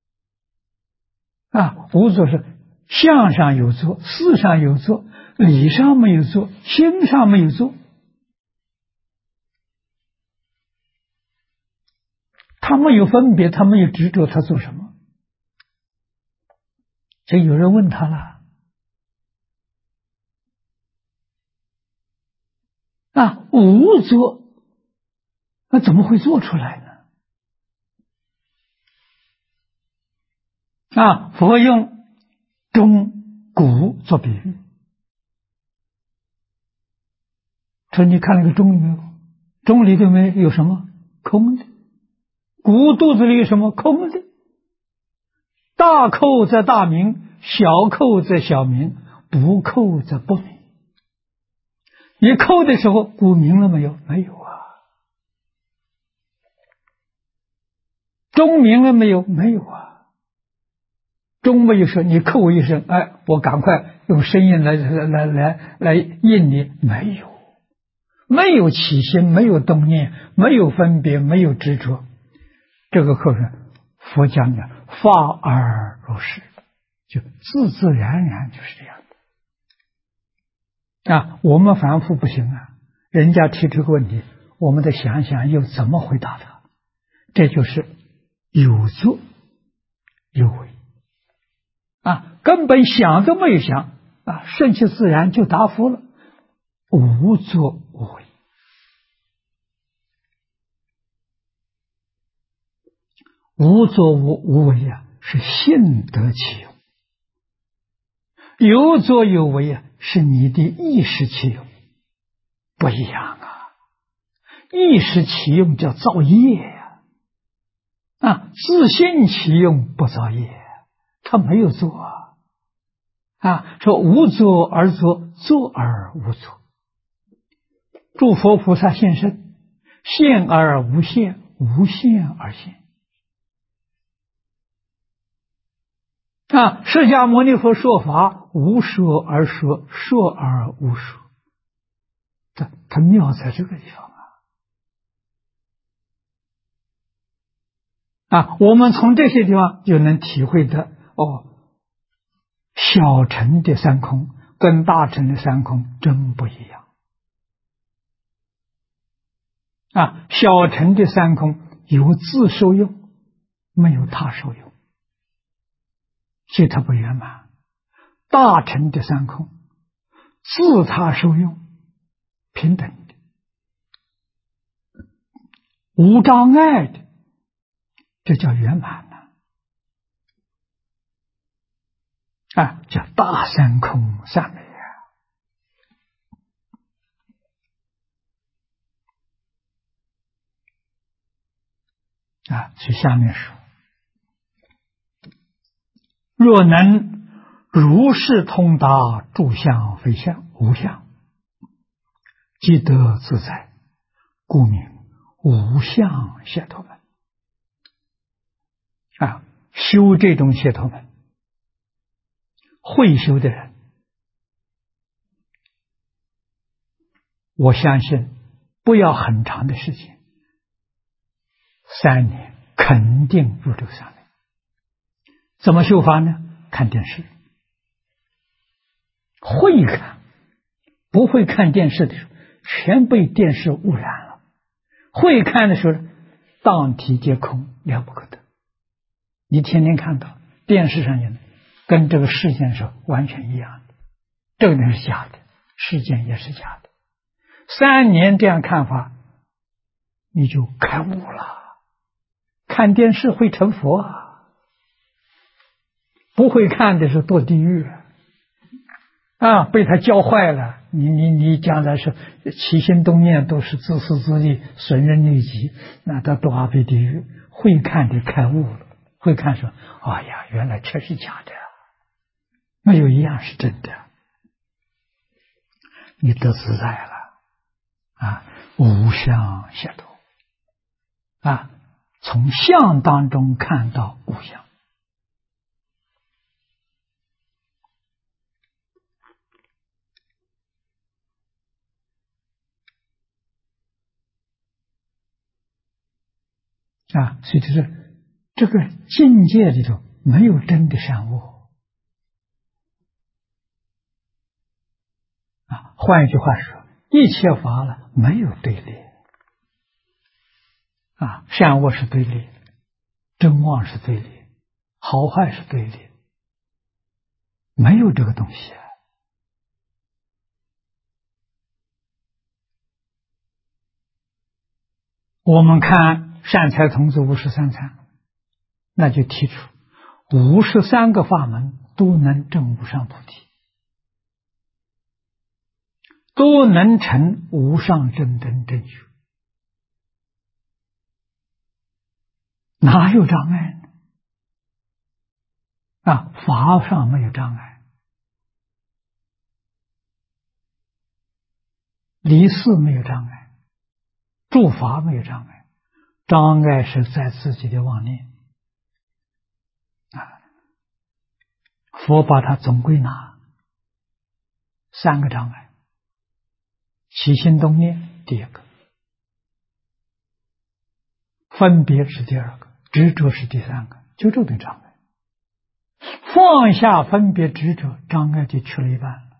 无作是相上有作，事上有作，理上没有作，心上没有作。他没有分别，他没有执着，他做什么？就有人问他了无作那怎么会做出来呢？佛用钟鼓做比喻，说你看那个钟里面，钟里头有什么？空的。鼓肚子里有什么？空的。大扣则大明，小扣则小明，不扣则不明。你扣的时候，鼓明了没有？没有钟明了没有？没有钟没有说你扣一声，我赶快用声音来应你，没有，没有起心，没有动念，没有分别，没有执着。这个课程佛讲的法而如是，就自自然然就是这样的我们凡夫不行人家提出个问题，我们得想想又怎么回答他。这就是有作有为根本想都没有想顺其自然就答复了，无作无为。无作无为是性得其用，有作有为是你的意识其用，不一样意识其用叫造业自性其用不造业，他没有做说无作而作，作而无作。诸佛菩萨现身，现而无现，无现而现释迦牟尼佛说法，无说而说，说而无说，他妙在这个地方我们从这些地方就能体会的小乘的三空跟大乘的三空真不一样小乘的三空有自受用，没有他受用，所以它不圆满。大乘的三空自他受用，平等的，无障碍的，这叫圆满叫大三空三昧所以下面说若能如是通达诸相非相无相，即得自在，故名无相解脱门。修这种解脱门，会修的人，我相信不要很长的时间，3年肯定入这个三昧。怎么修法呢？看电视，会看，不会看电视的时候，全被电视污染了；会看的时候，当体皆空，了不可得。你天天看到电视上演的，跟这个事件是完全一样的，这个是假的，事件也是假的。3年这样看法，你就开悟了。看电视会成佛啊，不会看的是堕地狱啊！被他教坏了，你将来是起心动念都是自私自利、损人利己，那他堕阿鼻地狱。会看的开悟了，会看说：“哎呀，原来这是假的，没有一样是真的。”你得自在了无相解脱从相当中看到无相。所以就是这个境界里头没有真的善恶换一句话说，一切法了没有对立善恶是对立，真妄是对立，好坏是对立，没有这个东西我们看善财童子53参，那就提出53个法门都能证无上菩提，都能成无上正等正觉，哪有障碍呢？法上没有障碍，离事没有障碍，诸法没有障碍，障碍是在自己的妄念佛把它总归纳3个障碍：起心动念第1个，分别是第2个，执着是第3个，就这种障碍。放下分别执着，障碍就去了一半了。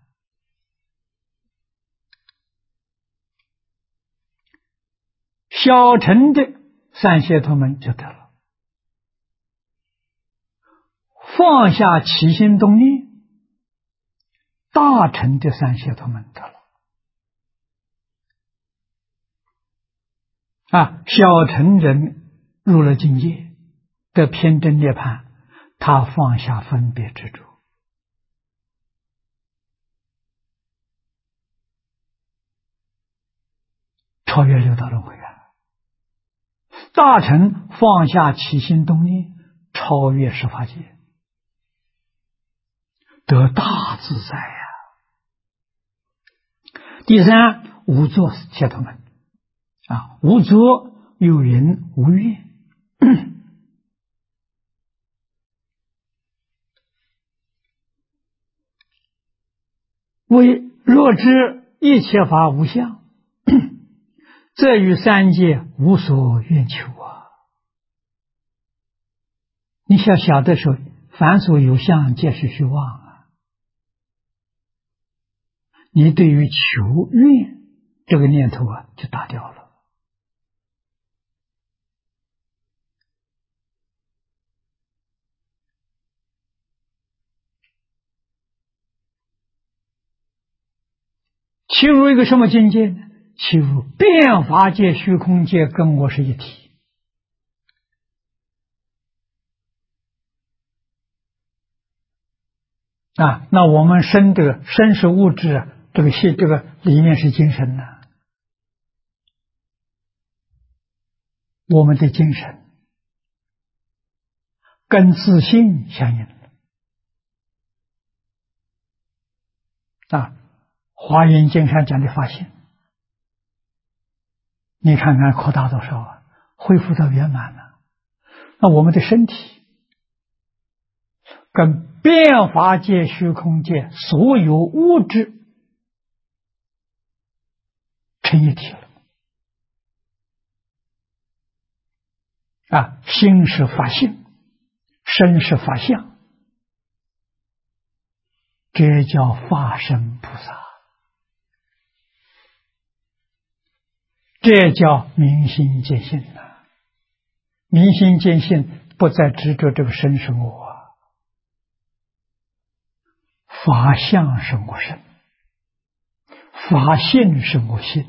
小乘的三解脱门就得了，放下起心动念，大乘的三解脱门得了小乘人入了境界得偏真涅槃，他放下分别执着，超越六道轮回大乘放下起心动念，超越十法界，得大自在第3，无作解脱门无作有人无怨为若知一切法无相，则于三界无所愿求你想晓得说，凡所有相，皆是虚妄你对于求愿这个念头就打掉了。其入一个什么境界呢？其入变法界、虚空界跟我是一体那我们身是物质这个里面是精神我们的精神跟自信相应华严经上讲的法性，你看看扩大多少啊，恢复到圆满了。那我们的身体跟变法界、虚空界所有物质成一体了。心是法性，身是法相，这叫法身菩萨，这叫明心见性呐。明心见性，不再执着这个身是我，法相是我身，法性是我心。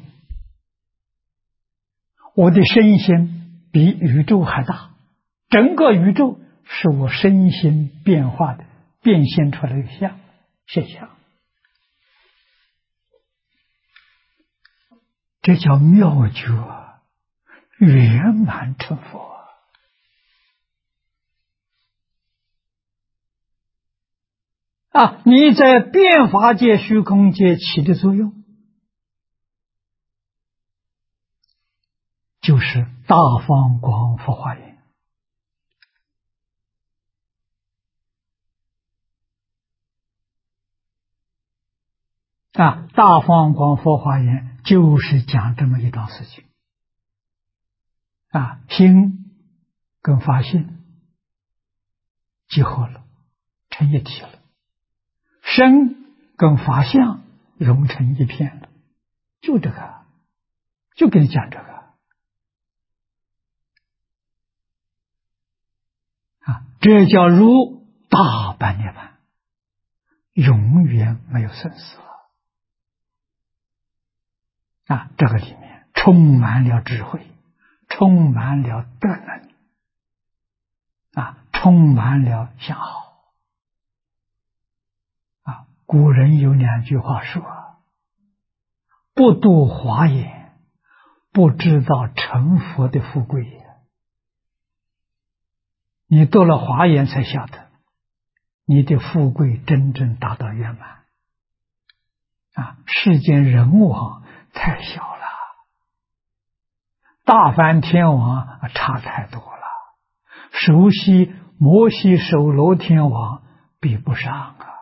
我的身心比宇宙还大，整个宇宙是我身心变化的变现出来的现象，这叫妙觉圆满成佛。你在变法界、虚空界起的作用，就是大方广佛华严。大方广佛华严就是讲这么一桩事情。心跟法性结合了，成一体了。身跟法相融成一片了，就这个，就跟你讲这个。这叫入大般涅槃，永远没有生死了。这个里面充满了智慧，充满了德能，充满了相好。古人有两句话说：不度华严，不知道成佛的富贵。你读了华严才晓得，你的富贵真正达到圆满。世间人王太小了，大梵天王差太多了，熟悉摩西首罗天王比不上啊。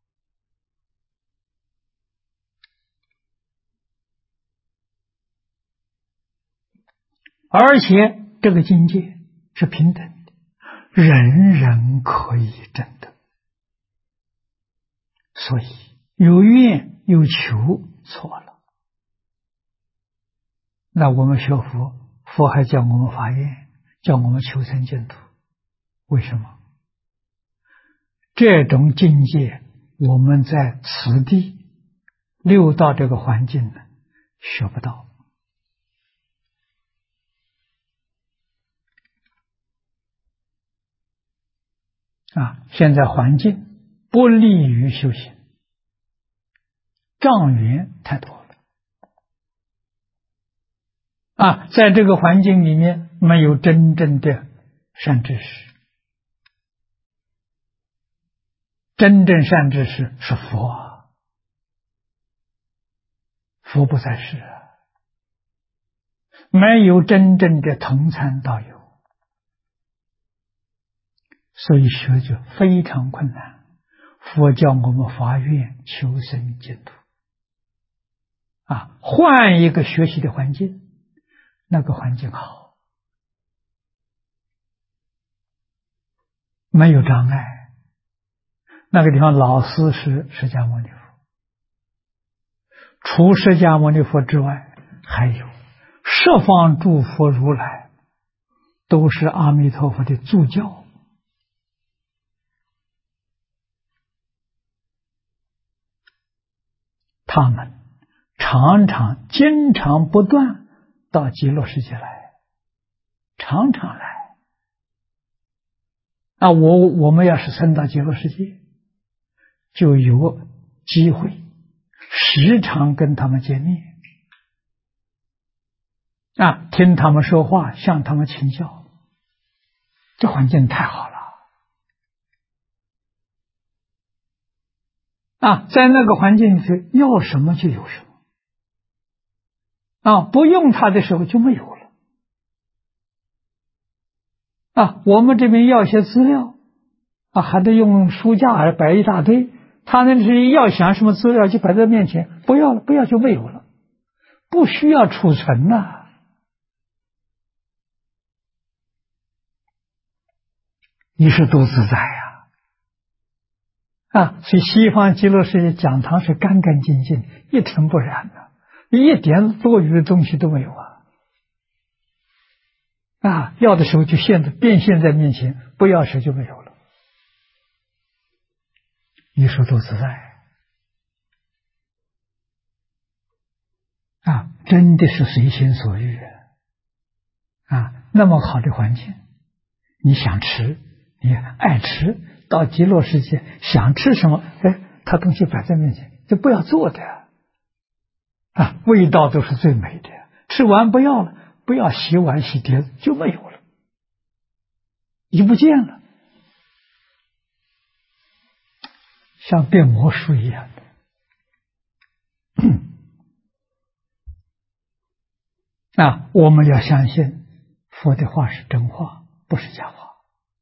而且这个境界是平等的，人人可以证得。所以有愿有求错了。那我们学佛，佛还叫我们发愿，叫我们求生净土，为什么？这种境界我们在此地六道这个环境呢学不到。现在环境不利于修行，障缘太多了。在这个环境里面没有真正的善知识，真正善知识是佛，佛不在世没有真正的同参道友，所以学就非常困难。佛教我们发愿求生净土，换一个学习的环境，那个环境好，没有障碍。那个地方老师是释迦牟尼佛，除释迦牟尼佛之外，还有十方诸佛如来，都是阿弥陀佛的助教。他们经常不断到极乐世界来，常常来。我们要是升到极乐世界，就有机会时常跟他们见面，听他们说话，向他们请教，这环境太好了。 在那个环境里要什么就有什么，不用它的时候就没有了。我们这边要些资料，还得用书架摆一大堆，他那是要想什么资料就摆在面前，不要了，不要就没有了，不需要储存了。你是多自在呀！所以西方极乐世界讲堂是干干净净，一尘不染的，一点多余的东西都没有要的时候就变现在面前，不要时就没有了。你说多自在真的是随心所欲那么好的环境，你想吃，你爱吃，到极乐世界想吃什么，它东西摆在面前，就不要做的味道都是最美的，吃完不要了，不要洗碗洗碟子就没有了，已不见了，像变魔术一样的。我们要相信佛的话是真话，不是假话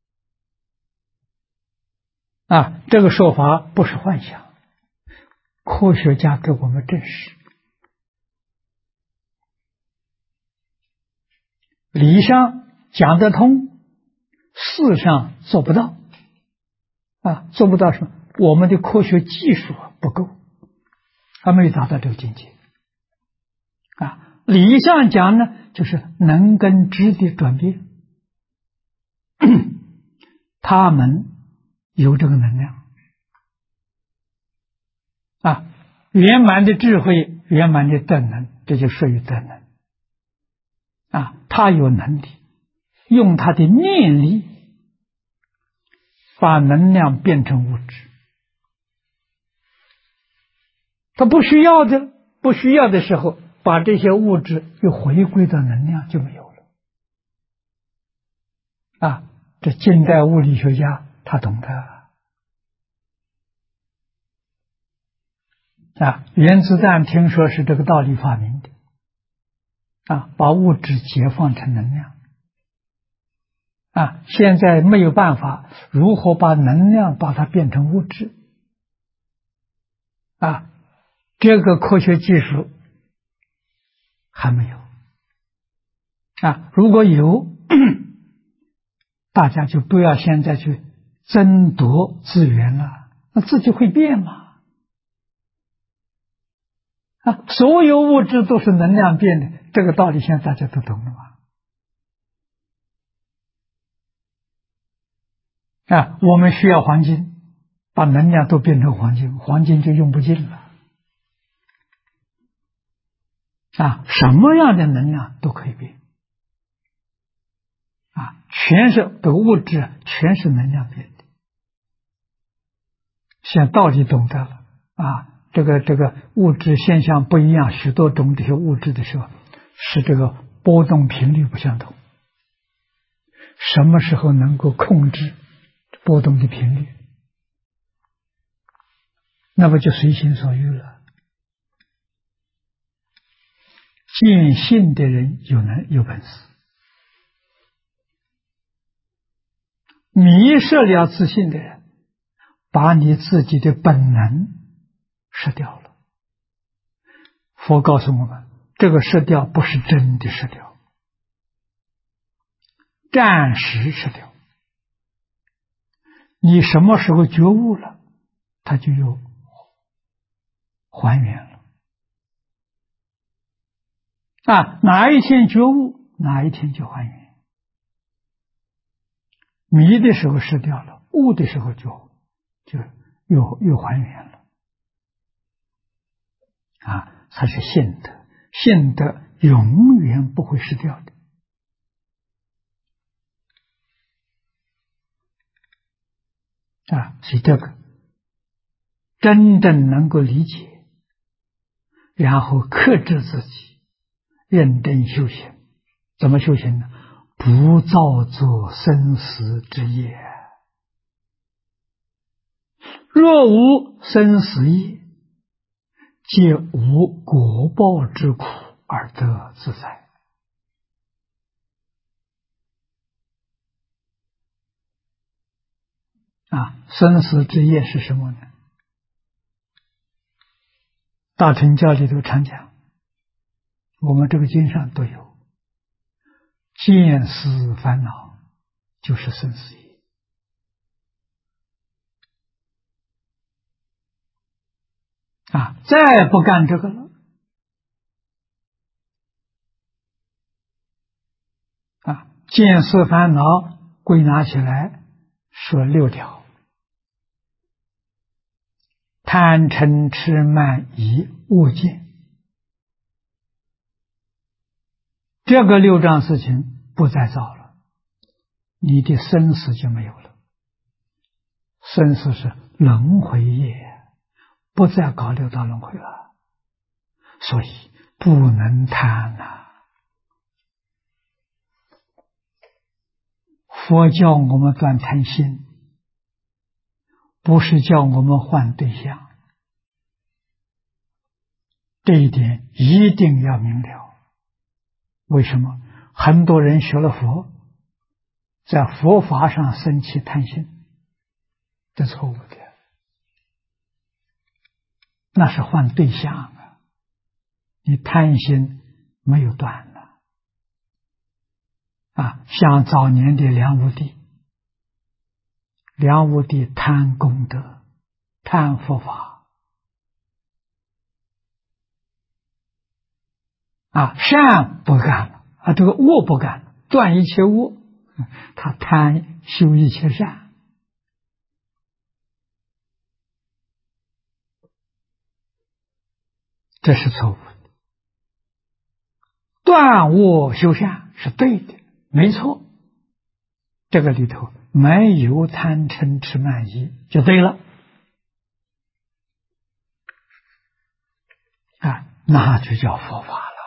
这个说法不是幻想，科学家给我们证实，理上讲得通，事上做不到做不到什么？我们的科学技术不够，还没有达到这个境界理上讲呢，就是能跟知的转变他们有这个能量圆满的智慧，圆满的德能，这就属于德能他有能力用他的念力把能量变成物质，他不需要的时候，把这些物质又回归到能量就没有了这近代物理学家他懂得原子弹听说是这个道理发明的把物质解放成能量现在没有办法如何把能量把它变成物质这个科学技术还没有如果有大家就不要现在去争夺资源了，那自己会变嘛所有物质都是能量变的，这个道理现在大家都懂了吗我们需要黄金，把能量都变成黄金，黄金就用不尽了什么样的能量都可以变全是的物质，全是能量变的。现在道理懂得了这个物质现象不一样，许多种这些物质的时候，是这个波动频率不相同。什么时候能够控制波动的频率，那么就随心所欲了。见性的人有本事，迷失了自信的人，把你自己的本能失掉了。佛告诉我们，这个失掉不是真的失掉，暂时失掉。你什么时候觉悟了，它就有还原了哪一天觉悟，哪一天就还原。迷的时候失掉了，悟的时候就又还原了才是信德，信德永远不会失掉的所以这个真正能够理解，然后克制自己，认真修行。怎么修行呢？不造作生死之业。 若无生死业，皆无果报之苦而得自在。生死之业是什么呢？大乘教里头常讲，我们这个经上都有，见思烦恼就是生死业。再不干这个了，见思烦恼归纳起来说6条：贪嗔痴慢疑恶见。这个6桩事情不再造了，你的生死就没有了。生死是轮回业，不再搞6道轮回了，所以不能贪佛教我们断贪心，不是叫我们换对象，这一点一定要明了。为什么很多人学了佛，在佛法上生起贪心？这错误的，那是换对象你贪心没有断像早年的梁武帝，梁武帝贪功德，贪佛法善不干了这个恶不干了，断一切恶，他贪修一切善。这是错误的。断恶修善是对的，没错，这个里头没有贪嗔痴慢疑就对了那就叫佛法了。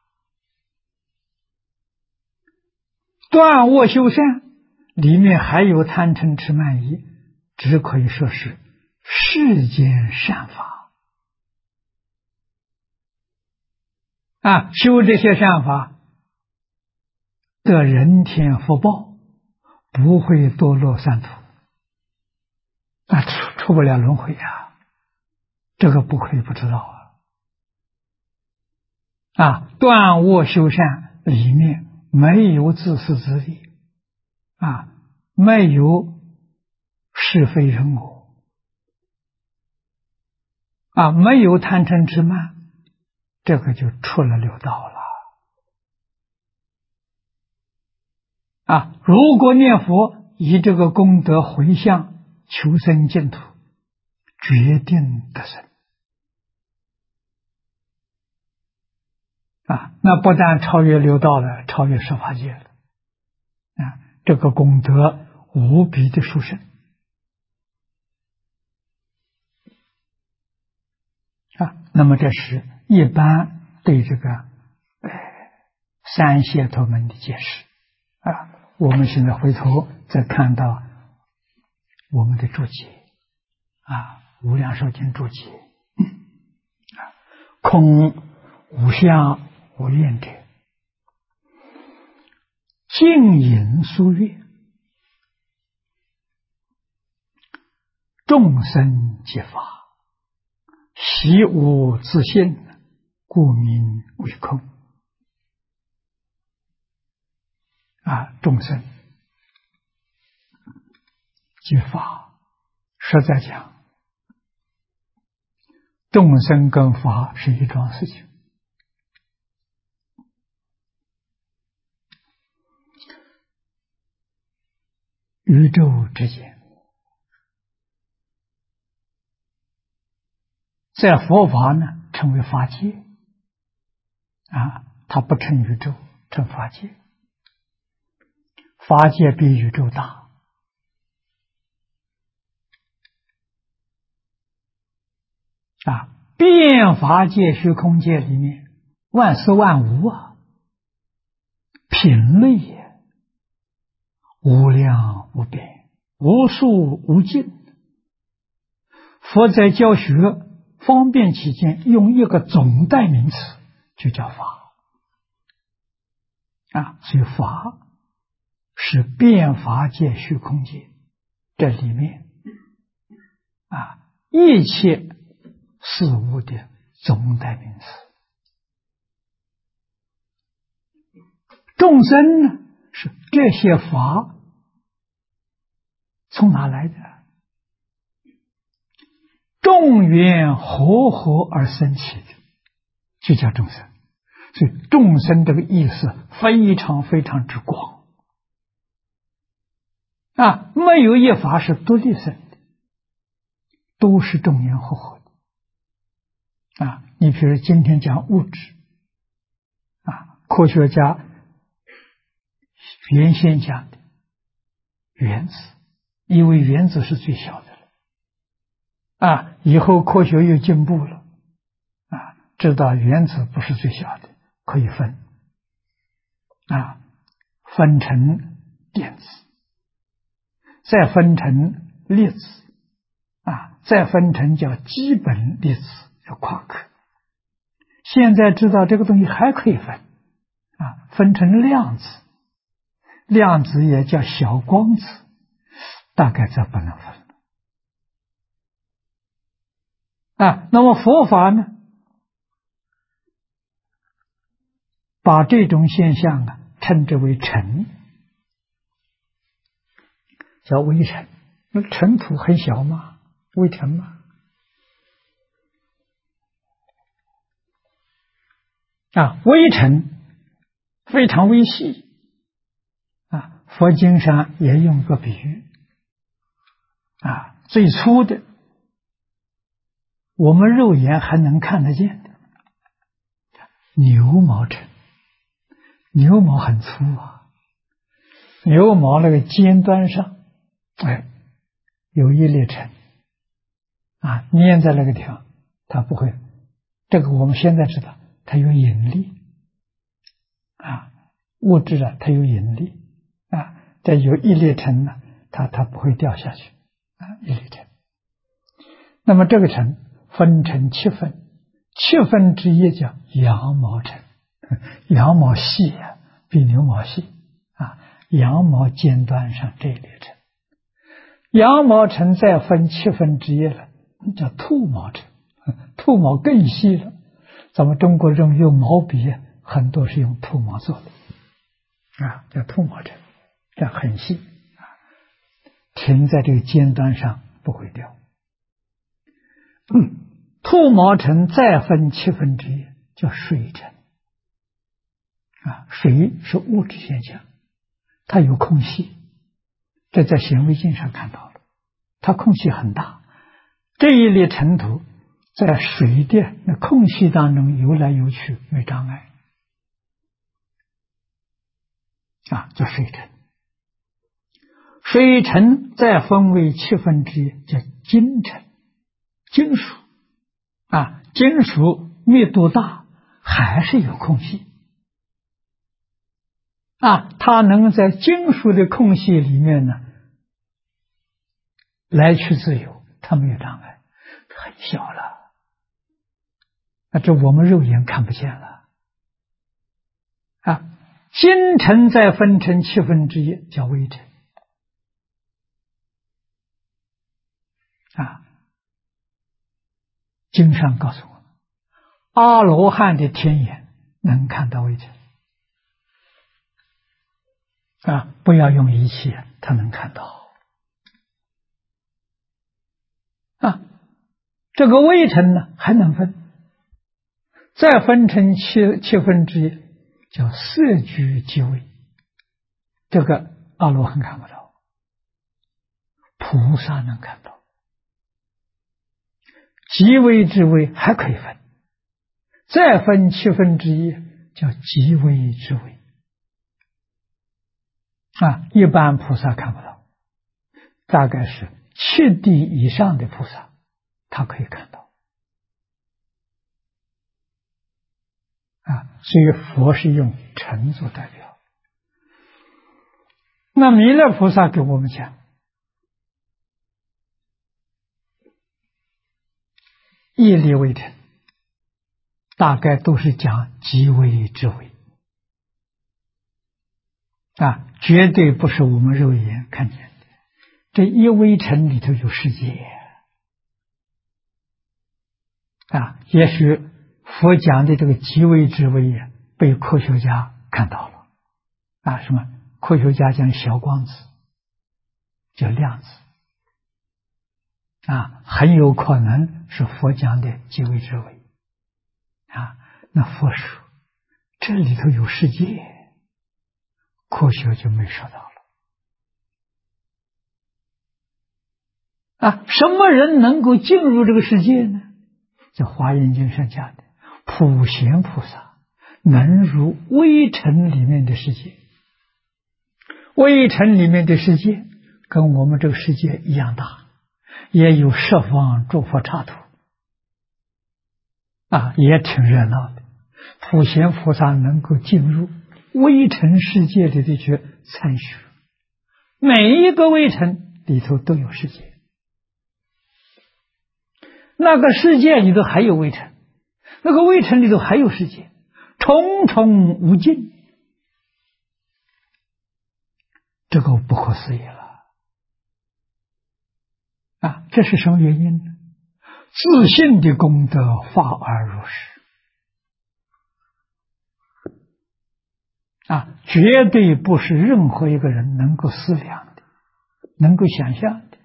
断恶修善里面还有贪嗔痴慢疑，只可以说是世间善法修这些善法得人天福报，不会堕落三途出不了轮回这个不可以不知道断恶修善里面没有自私自利没有是非人我没有贪嗔痴慢，这个就出了6道了如果念佛以这个功德回向求生净土，决定得生那不但超越6道了，超越十法界了这个功德无比的殊胜那么这是一般对这个三解脱门的解释我们现在回头再看到我们的注解无量寿经注解空无相无愿者，净隐疏越，众生皆法，习无自性，故名为空众生皆法，实在讲众生跟法是一桩事情宇宙之间在佛法呢称为法界它不称宇宙，称法界。法界比宇宙大遍法界虚空界里面万事万物品类也无量无边，无数无尽， 佛在教学方便起见，用一个总代名词就叫法所以法是变法界、虚空界这里面一切事物的总代名词。众生呢，是这些法从哪来的？众缘和合而生起的，就叫众生。所以众生这个意思非常非常之广没有一法是独立生的，都是众缘和合的你比如今天讲物质科学家原先讲的原子，因为原子是最小的了以后科学又进步了知道原子不是最小的，可以分分成电子，再分成粒子再分成叫基本粒子，叫夸克。现在知道这个东西还可以分成量子，量子也叫小光子，大概这不能分那么佛法呢，把这种现象称之为尘，叫微尘。那尘土很小吗？微尘吗？微尘非常微细佛经上也用个比喻最粗的我们肉眼还能看得见的牛毛尘。牛毛很粗牛毛那个尖端上有一粒尘粘在那个地方，它不会，这个我们现在知道它有引力物质它有引力这有一粒尘呢，它不会掉下去一粒尘。那么这个尘分成7分，7分之一叫羊毛尘。羊毛细比牛毛细羊毛尖端上这一粒尘，羊毛尘再分7分之一了，叫兔毛尘。兔毛更细了，咱们中国人用毛笔很多是用兔毛做的叫兔毛尘，这很细停在这个尖端上不会掉。兔毛尘再分7分之一叫水尘水是物质现象，它有空隙，这在显微镜上看到了，它空隙很大，这一粒尘土在水的那空隙当中游来游去，没障碍叫水尘。水尘再分为7分之一叫金尘，金属金属密度大，还是有空隙它能在金属的空隙里面呢来去自由，它没有障碍，很小了这我们肉眼看不见了金尘再分成7分之一叫微尘经上告诉我们，阿罗汉的天眼能看到微尘不要用仪器他能看到这个微尘呢还能分，再分成7分之一叫色居即微，这个阿罗汉看不到，菩萨能看到。极微之微还可以分，再分7分之一叫极微之微一般菩萨看不到，大概是7地以上的菩萨他可以看到所以佛是用尘做代表。那弥勒菩萨给我们讲业力微尘，大概都是讲极微之微绝对不是我们肉眼看见的。这一微尘里头有世界也许佛讲的这个极微之微被科学家看到了什么？科学家讲小光子，叫量子很有可能是佛讲的极微之微那佛说这里头有世界，科学就没说到了什么人能够进入这个世界呢？在华严经上讲的，普贤菩萨能入微尘里面的世界。微尘里面的世界跟我们这个世界一样大，也有十方诸佛刹土也挺热闹的。普贤菩萨能够进入微尘世界里的去参学，每一个微尘里头都有世界，那个世界里头还有微尘，那个微尘里头还有世界，重重无尽，这个不可思议了这是什么原因呢？自信的功德发而如是绝对不是任何一个人能够思量的，能够想象的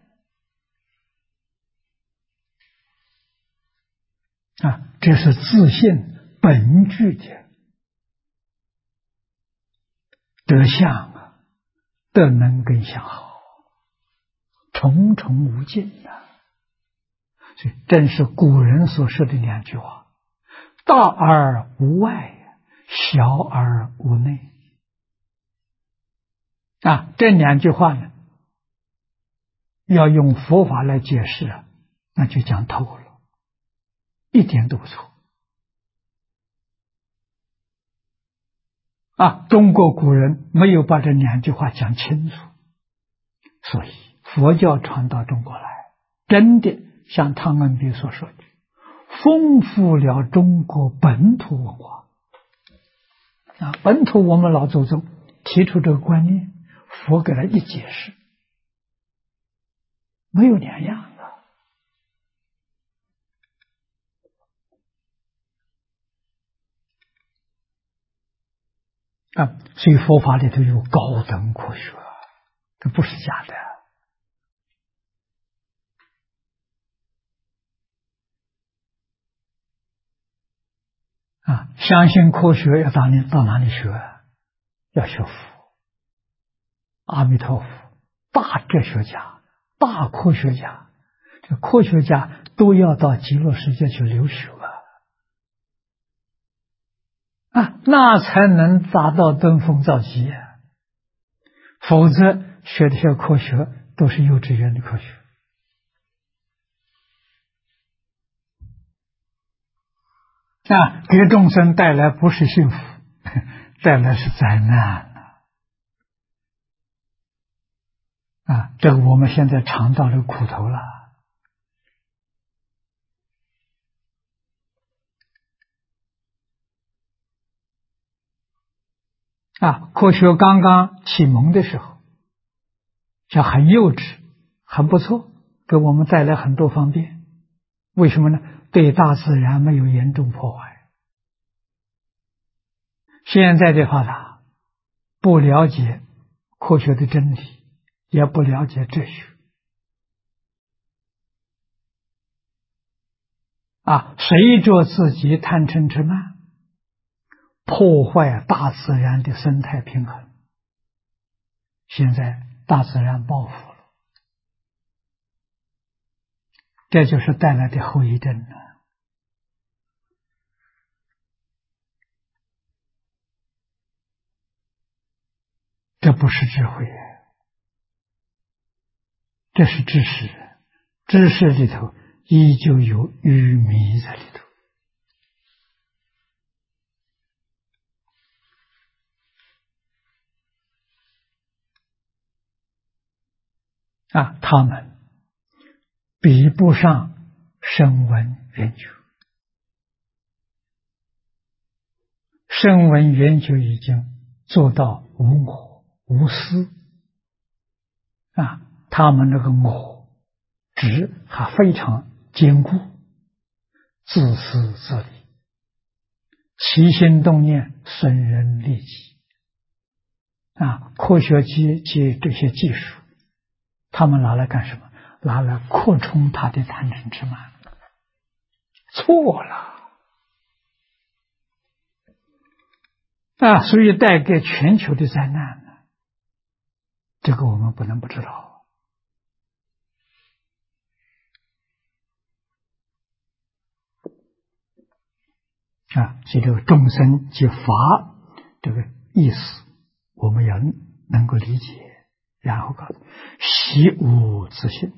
这是自信本具的德相德能跟相好，重重无尽所以正是古人所说的两句话：大而无外，小而无内这两句话呢，要用佛法来解释那就讲透了，一点都不错中国古人没有把这两句话讲清楚，所以佛教传到中国来，真的像汤恩比所说的，丰富了中国本土文化本土我们老祖宗提出这个观念，佛给他一解释，没有两样所以佛法里头有高等科学，这不是假的相信科学要到哪里学？要学佛，阿弥陀佛，大哲学家，大科学家，这科学家都要到极乐世界去留学那才能达到登峰造极否则学这些科学都是幼稚园的科学给众生带来不是幸福，带来是灾难这个我们现在尝到这个苦头了科学刚刚启蒙的时候就很幼稚，很不错，给我们带来很多方便。为什么呢？对大自然没有严重破坏。现在的话不了解科学的真理，也不了解哲学随着自己贪嗔痴慢，破坏大自然的生态平衡。现在大自然报复了，这就是带来的后遗症这不是智慧，这是知识，知识里头依旧有愚迷在里头他们比不上声闻圆觉，声闻缘觉已经做到无我无私啊，他们那个我执还非常坚固，自私自利，起心动念损人利己啊！科学界这些技术，他们拿来干什么？拿来扩充他的贪嗔痴慢，错了啊！所以带给全球的灾难呢，这个我们不能不知道啊！这个众生及法这个意思，我们要能够理解，然后告诉习无自性。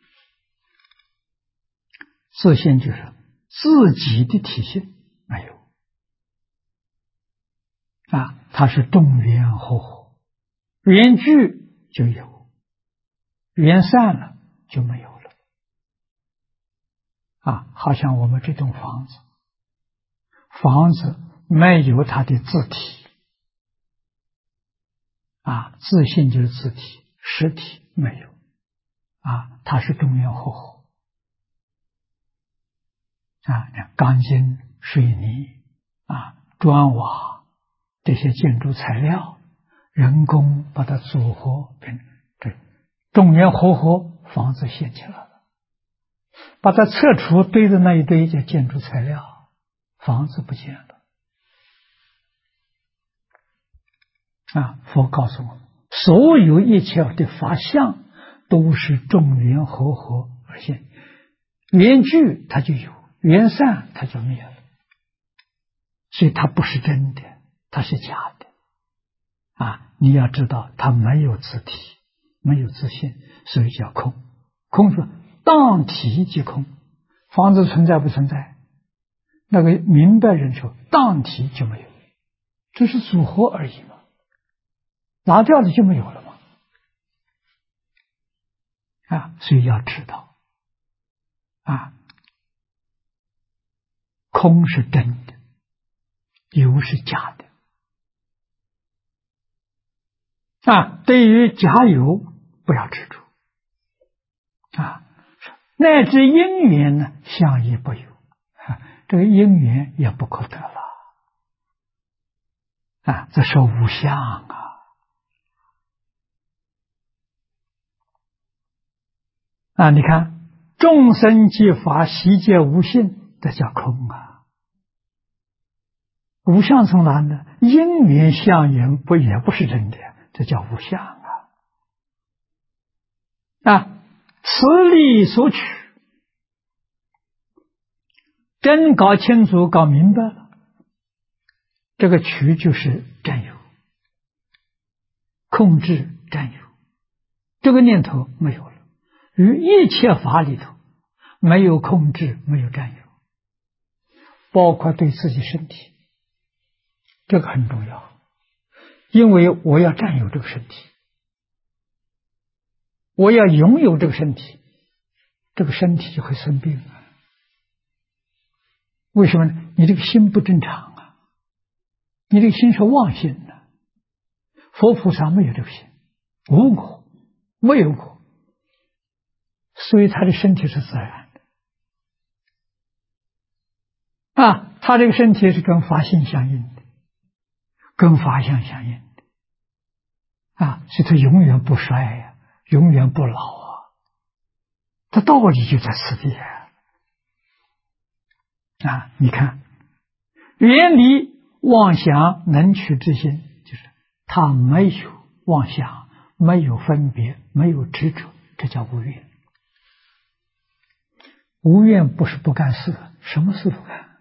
自性就是自己的体性没有啊，它是众缘和合，缘聚就有，缘散了就没有了啊！好像我们这栋房子没有它的自体啊，自性就是自体，实体没有啊，它是众缘和合啊，钢筋、水泥啊、砖瓦这些建筑材料，人工把它组合变这众缘和合，房子建起来了。把它撤除堆的那一堆叫建筑材料，房子不见了啊！佛告诉我们，所有一切的法相都是众缘和合而现，缘聚它就有，缘散它就灭了，所以它不是真的，它是假的啊！你要知道，它没有自体，没有自性，所以叫空。空是当体即空，房子存在不存在？那个明白人说，当体就没有，这是组合而已嘛，拿掉了就没有了嘛啊！所以要知道啊，空是真的，有是假的啊！对于假有不要执着啊，乃至因缘呢，相亦不有啊，这个因缘也不可得了啊，这是无相啊！你看众生即法，悉皆无性，这叫空啊！无相从哪呢？因缘相缘也不是真的，这叫无相啊！此理所取，真搞清楚、搞明白了，这个取就是占有，控制占有，这个念头没有了。于一切法里头，没有控制，没有占有，包括对自己身体，这个很重要。因为我要占有这个身体，我要拥有这个身体，这个身体就会生病啊。为什么呢？你这个心不正常啊，你这个心是妄心的。佛菩萨没有这个心，无我，没有我，所以他的身体是自然的啊，他这个身体是跟法性相应的，跟法相相应的啊，所以他永远不衰呀，永远不老啊，他道理就在此地啊！你看，远离妄想能取之心，就是他没有妄想，没有分别，没有执着，这叫无愿。无愿不是不干事，什么事不干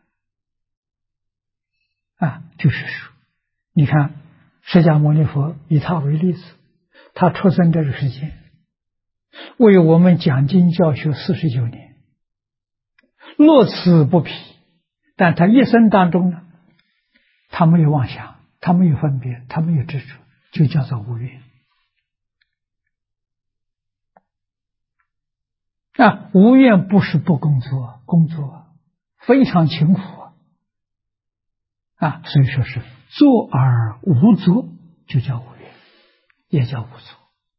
啊？就是说，你看释迦牟尼佛以他为例子，他出生这个世界，为我们讲经教学49年，乐此不疲。但他一生当中呢，他没有妄想，他没有分别，他没有执着，就叫做无愿啊！无愿不是不工作，工作非常勤苦所以说是作而无作，就叫无愿，也叫无作。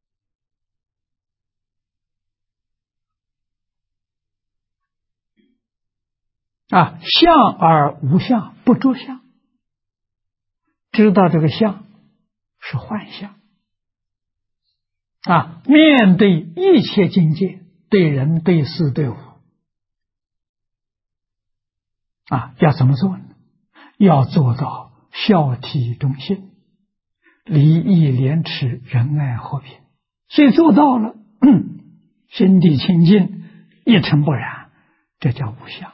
相而无相，不着相，知道这个相是幻象面对一切境界，对人对事对物要怎么做呢？要做到孝悌忠信，礼义廉耻，仁爱和平。所以做到了心地清净，一尘不染，这叫无相。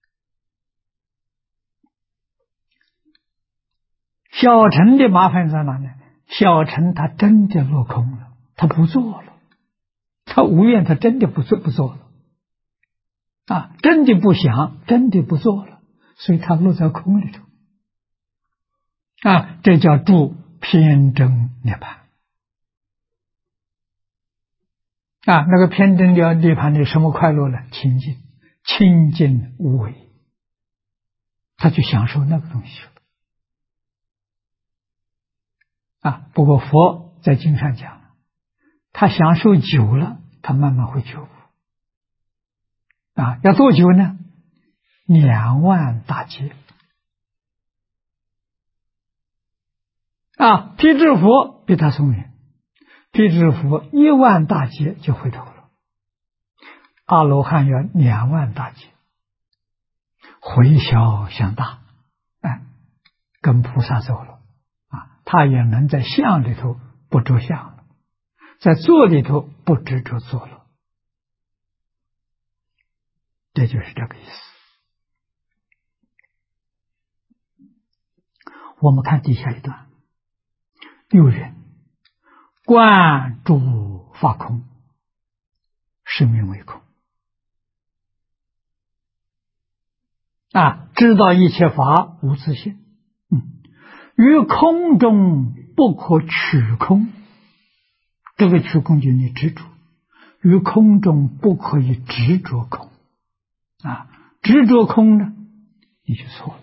小乘的麻烦在哪呢？小乘他真的落空了，他不做了，他无愿，他真的不做了真的不想，真的不做了，所以他落在空里头这叫住偏真涅槃那个偏真的涅槃的什么快乐呢？清净，清净无为，他去享受那个东西不过佛在经上讲，他享受久了，他慢慢会觉悟要多久呢？2万大劫辟支佛比他聪明，辟支佛1万大劫就回头了，阿罗汉要2万大劫，回小向大跟菩萨走了他也能在相里头不着相了，在坐里头不执着坐了，这就是这个意思。我们看底下一段，6云：观诸法空，是名为空知道一切法无自性，于空中不可取空，这个取空就你执着，于空中不可以执着空执着空呢，你就错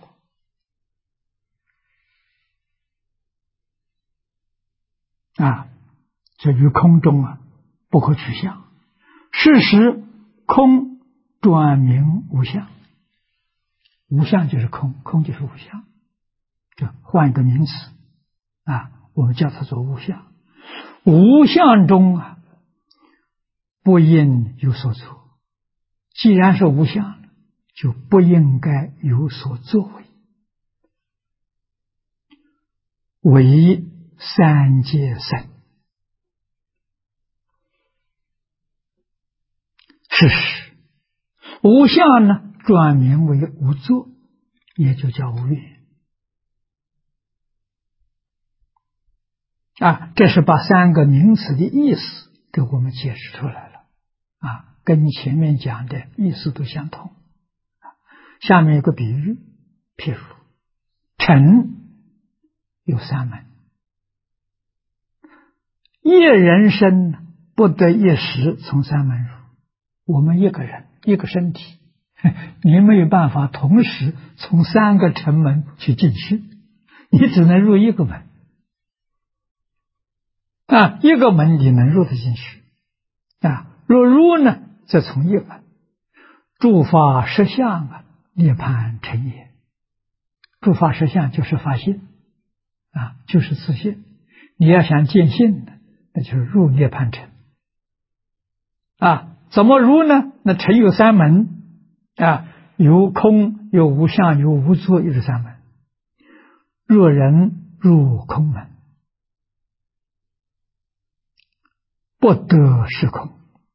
了这于空中不可取相，事实空转名无相，无相就是空，空就是无相，就换一个名词我们叫它做无相。无相中不应有所作，既然是无相，就不应该有所作为。为三界生，事实无相呢，转名为无作，也就叫无愿这是把3个名词的意思给我们解释出来了跟前面讲的意思都相同下面有个比喻，譬如尘有3门，一人生不得一时从3门入。我们一个人一个身体，你没有办法同时从3个尘门去进去，你只能入一个门一个门你能入得进去若入呢，则从一门。诸法实相涅槃成也。诸法实相就是法性就是自性。你要想见性的，那就是入涅槃城怎么入呢？那城有3门有空，有无相，有无作，又是3门。若人入空门，不得是空，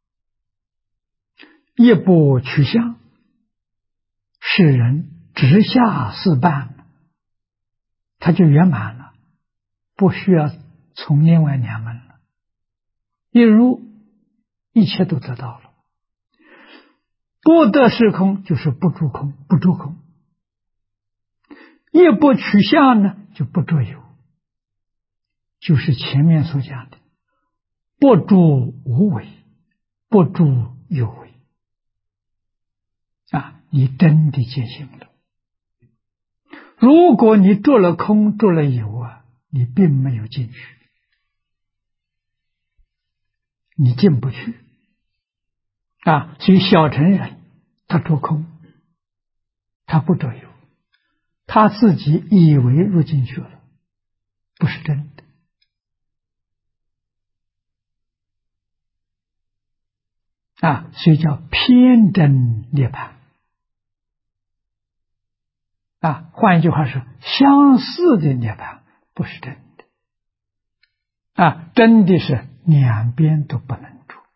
一不取相，世人直下4半，他就圆满了，不需要从另外2门了。一入，一切都得到了。不得是空，就是不住空，不住空。一不取相呢，就不着有，就是前面所讲的不住无为，不住有为你真的见性了。如果你着了空，着了有啊，你并没有进去，你进不去啊。所以小乘人他着空，他不着有，他自己以为入进去了，不是真的啊，所以叫偏真涅槃啊。换一句话是，相似的涅槃不是真的啊，真的是两边都不能住。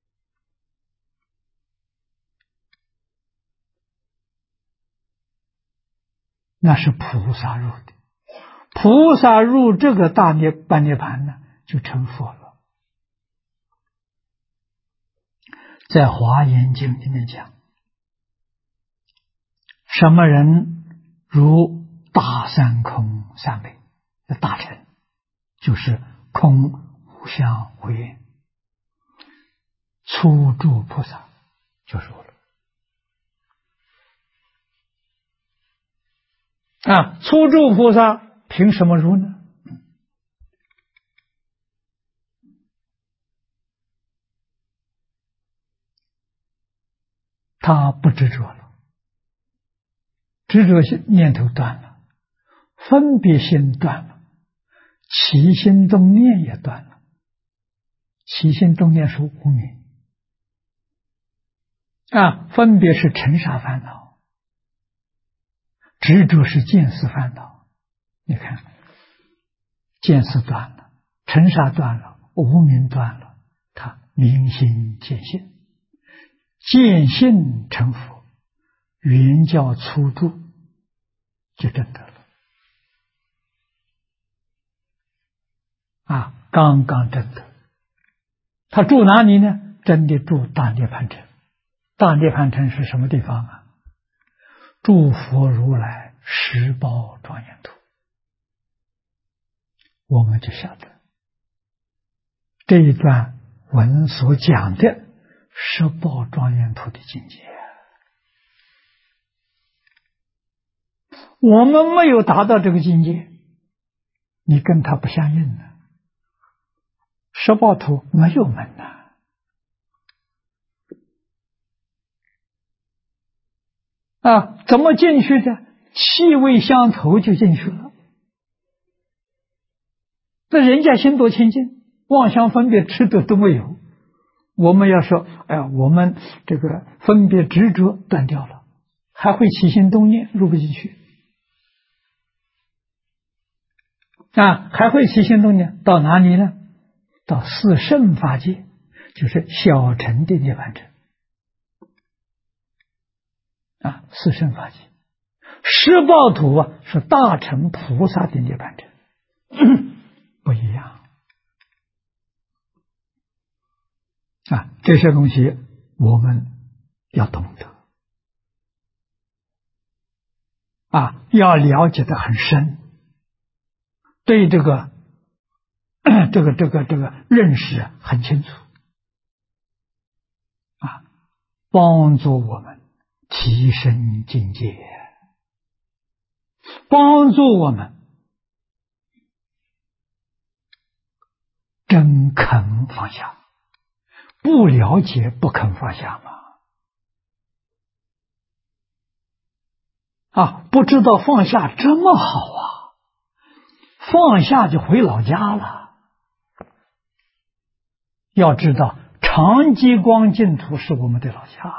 那是菩萨入的，菩萨入这个大般涅槃呢，就成佛了。在华严经里面讲，什么人如大三空三昧的大乘，就是空无相无愿，初住菩萨就入了啊。初住菩萨凭什么入呢？他不执着了，执着心念头断了，分别心断了，起心动念也断了。起心动念是无明啊，分别是尘沙烦恼，执着是见思烦恼。你看，见思断了，尘沙断了，无明断了，他明心见性，见性成佛，原教初住就证得了啊，刚刚证得。他住哪里呢？真的住大涅槃城。大涅槃城是什么地方啊？诸佛如来十宝庄严土。我们就晓得这一段文所讲的十宝庄严土的境界，我们没有达到这个境界，你跟他不相应了。十宝土没有门呐啊，怎么进去的？气味相投就进去了。那人家心多清净，妄想分别执着都没有。我们要说，哎呀，我们这个分别执着断掉了，还会起心动念，入不进去啊，还会起心动念到哪里呢？到四圣法界，就是小乘的涅槃城啊，四圣法界。十报土啊，是大乘菩萨的涅槃城，不一样啊。这些东西我们要懂得啊，要了解得很深，对这个认识很清楚啊，帮助我们提升境界，帮助我们真肯放下。不了解不肯放下嘛啊，不知道放下这么好啊，放下就回老家了。要知道长吉光净土是我们的老家，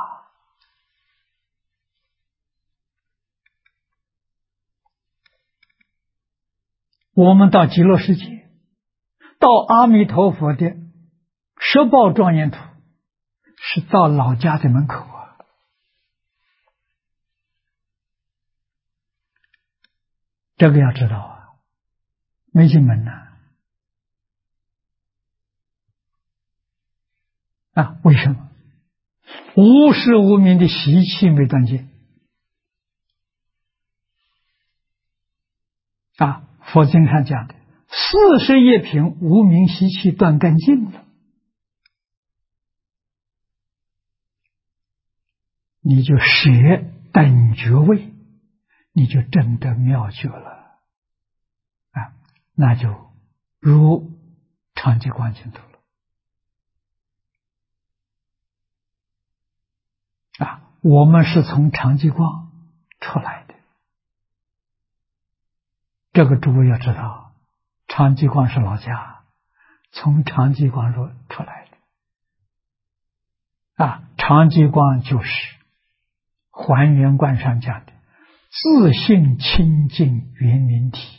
我们到极乐世界，到阿弥陀佛的十报庄严土，是到老家的门口啊。这个要知道啊，没进门呐啊，为什么？无始无明的习气没断尽啊。佛经上讲的40业品无明习气断干净了，你就舍等觉位，你就证得妙觉了啊，那就如常寂光净土了啊。我们是从常寂光出来的，这个诸位要知道，常寂光是老家，从常寂光出来的啊。常寂光就是还原观上讲的自性清净圆明体，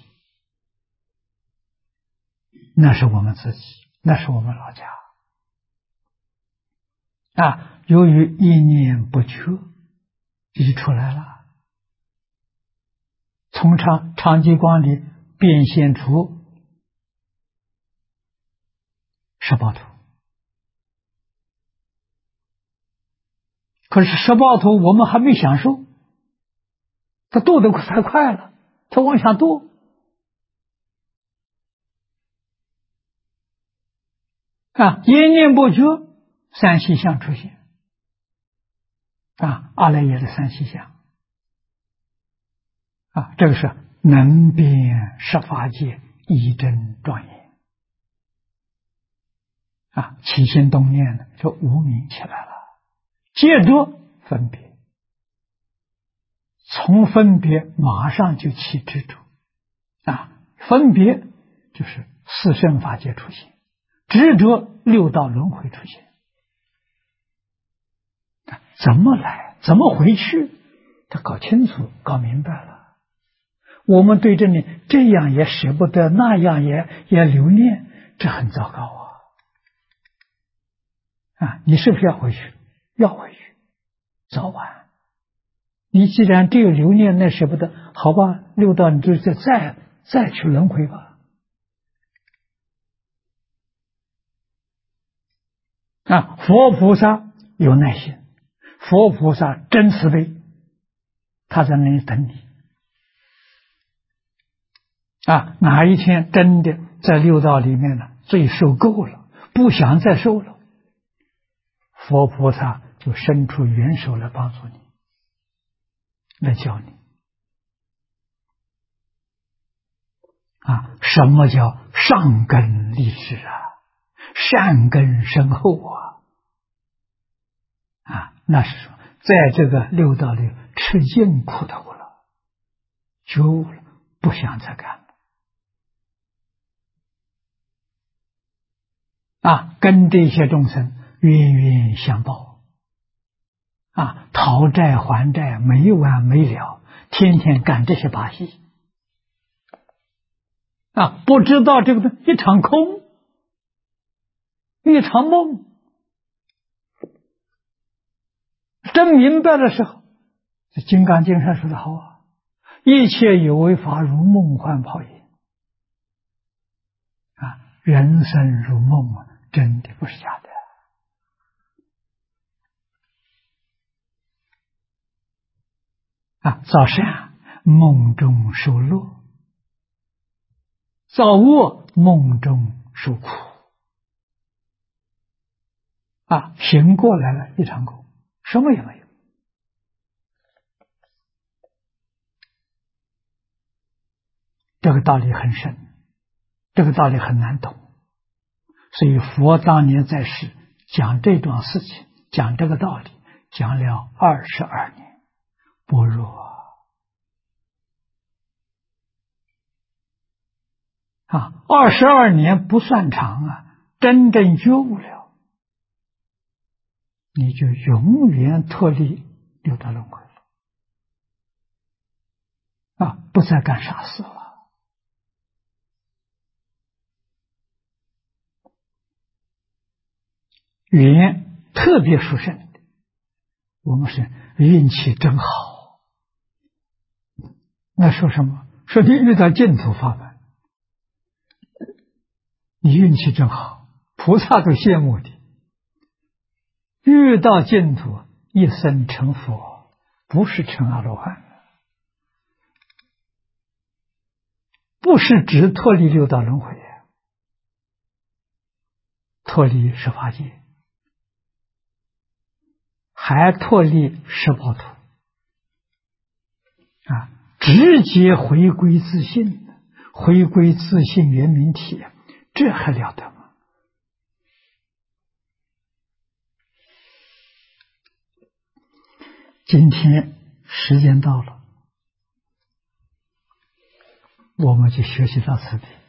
那是我们自己，那是我们老家啊。由于一念不觉，就出来了，从常寂光里变现出十报图。可是十报图我们还没享受，它堕得太快了，它往下堕啊，一念不觉，三细相出现啊，阿赖耶的三细相啊，这个是能变十法界，一真庄严啊，起心动念的就无明起来了，接着分别，从分别马上就起执着啊，分别就是四圣法界出现，执着六道轮回出现，怎么来，怎么回去，他搞清楚，搞明白了。我们对这里这样也舍不得，那样也留恋，这很糟糕啊！你是不是要回去？要回去，早晚。你既然这个留恋，那舍不得，好吧，六道你就再去轮回吧。啊，佛菩萨有耐心，佛菩萨真慈悲，他在那里等你。啊，哪一天真的在六道里面呢，罪受够了，不想再受了，佛菩萨就伸出援手来帮助你，来教你。啊，什么叫上根立志啊？善根深厚啊！啊，那是说在这个六道里吃尽苦头了，觉悟了，不想再干了。啊，跟这些众生冤冤相报，啊，讨债还债没完没了，天天干这些把戏，啊，不知道这个一场空，一场梦，真明白的时候，这《金刚经》上说的好啊，一切有为法如梦幻泡影，啊，人生如梦啊，真的不是假的。啊，造善梦中受乐，造恶梦中受苦，啊，醒过来了一场空，什么也没有。这个道理很深，这个道理很难懂，所以佛当年在世讲这桩事情，讲这个道理，讲了22年，般若啊，22年不算长啊，真正觉悟了，你就永远脱离六道轮回了，啊，不再干傻事了。缘特别殊胜的，我们是运气真好。那说什么？说你遇到净土法门，你运气真好，菩萨都羡慕的。遇到净土，一生成佛，不是成阿罗汉，不是指脱离六道轮回，脱离十法界，还脱离十报图， 直接回归自信，回归自信圆明体，这还了得吗？今天时间到了，我们就学习到此地。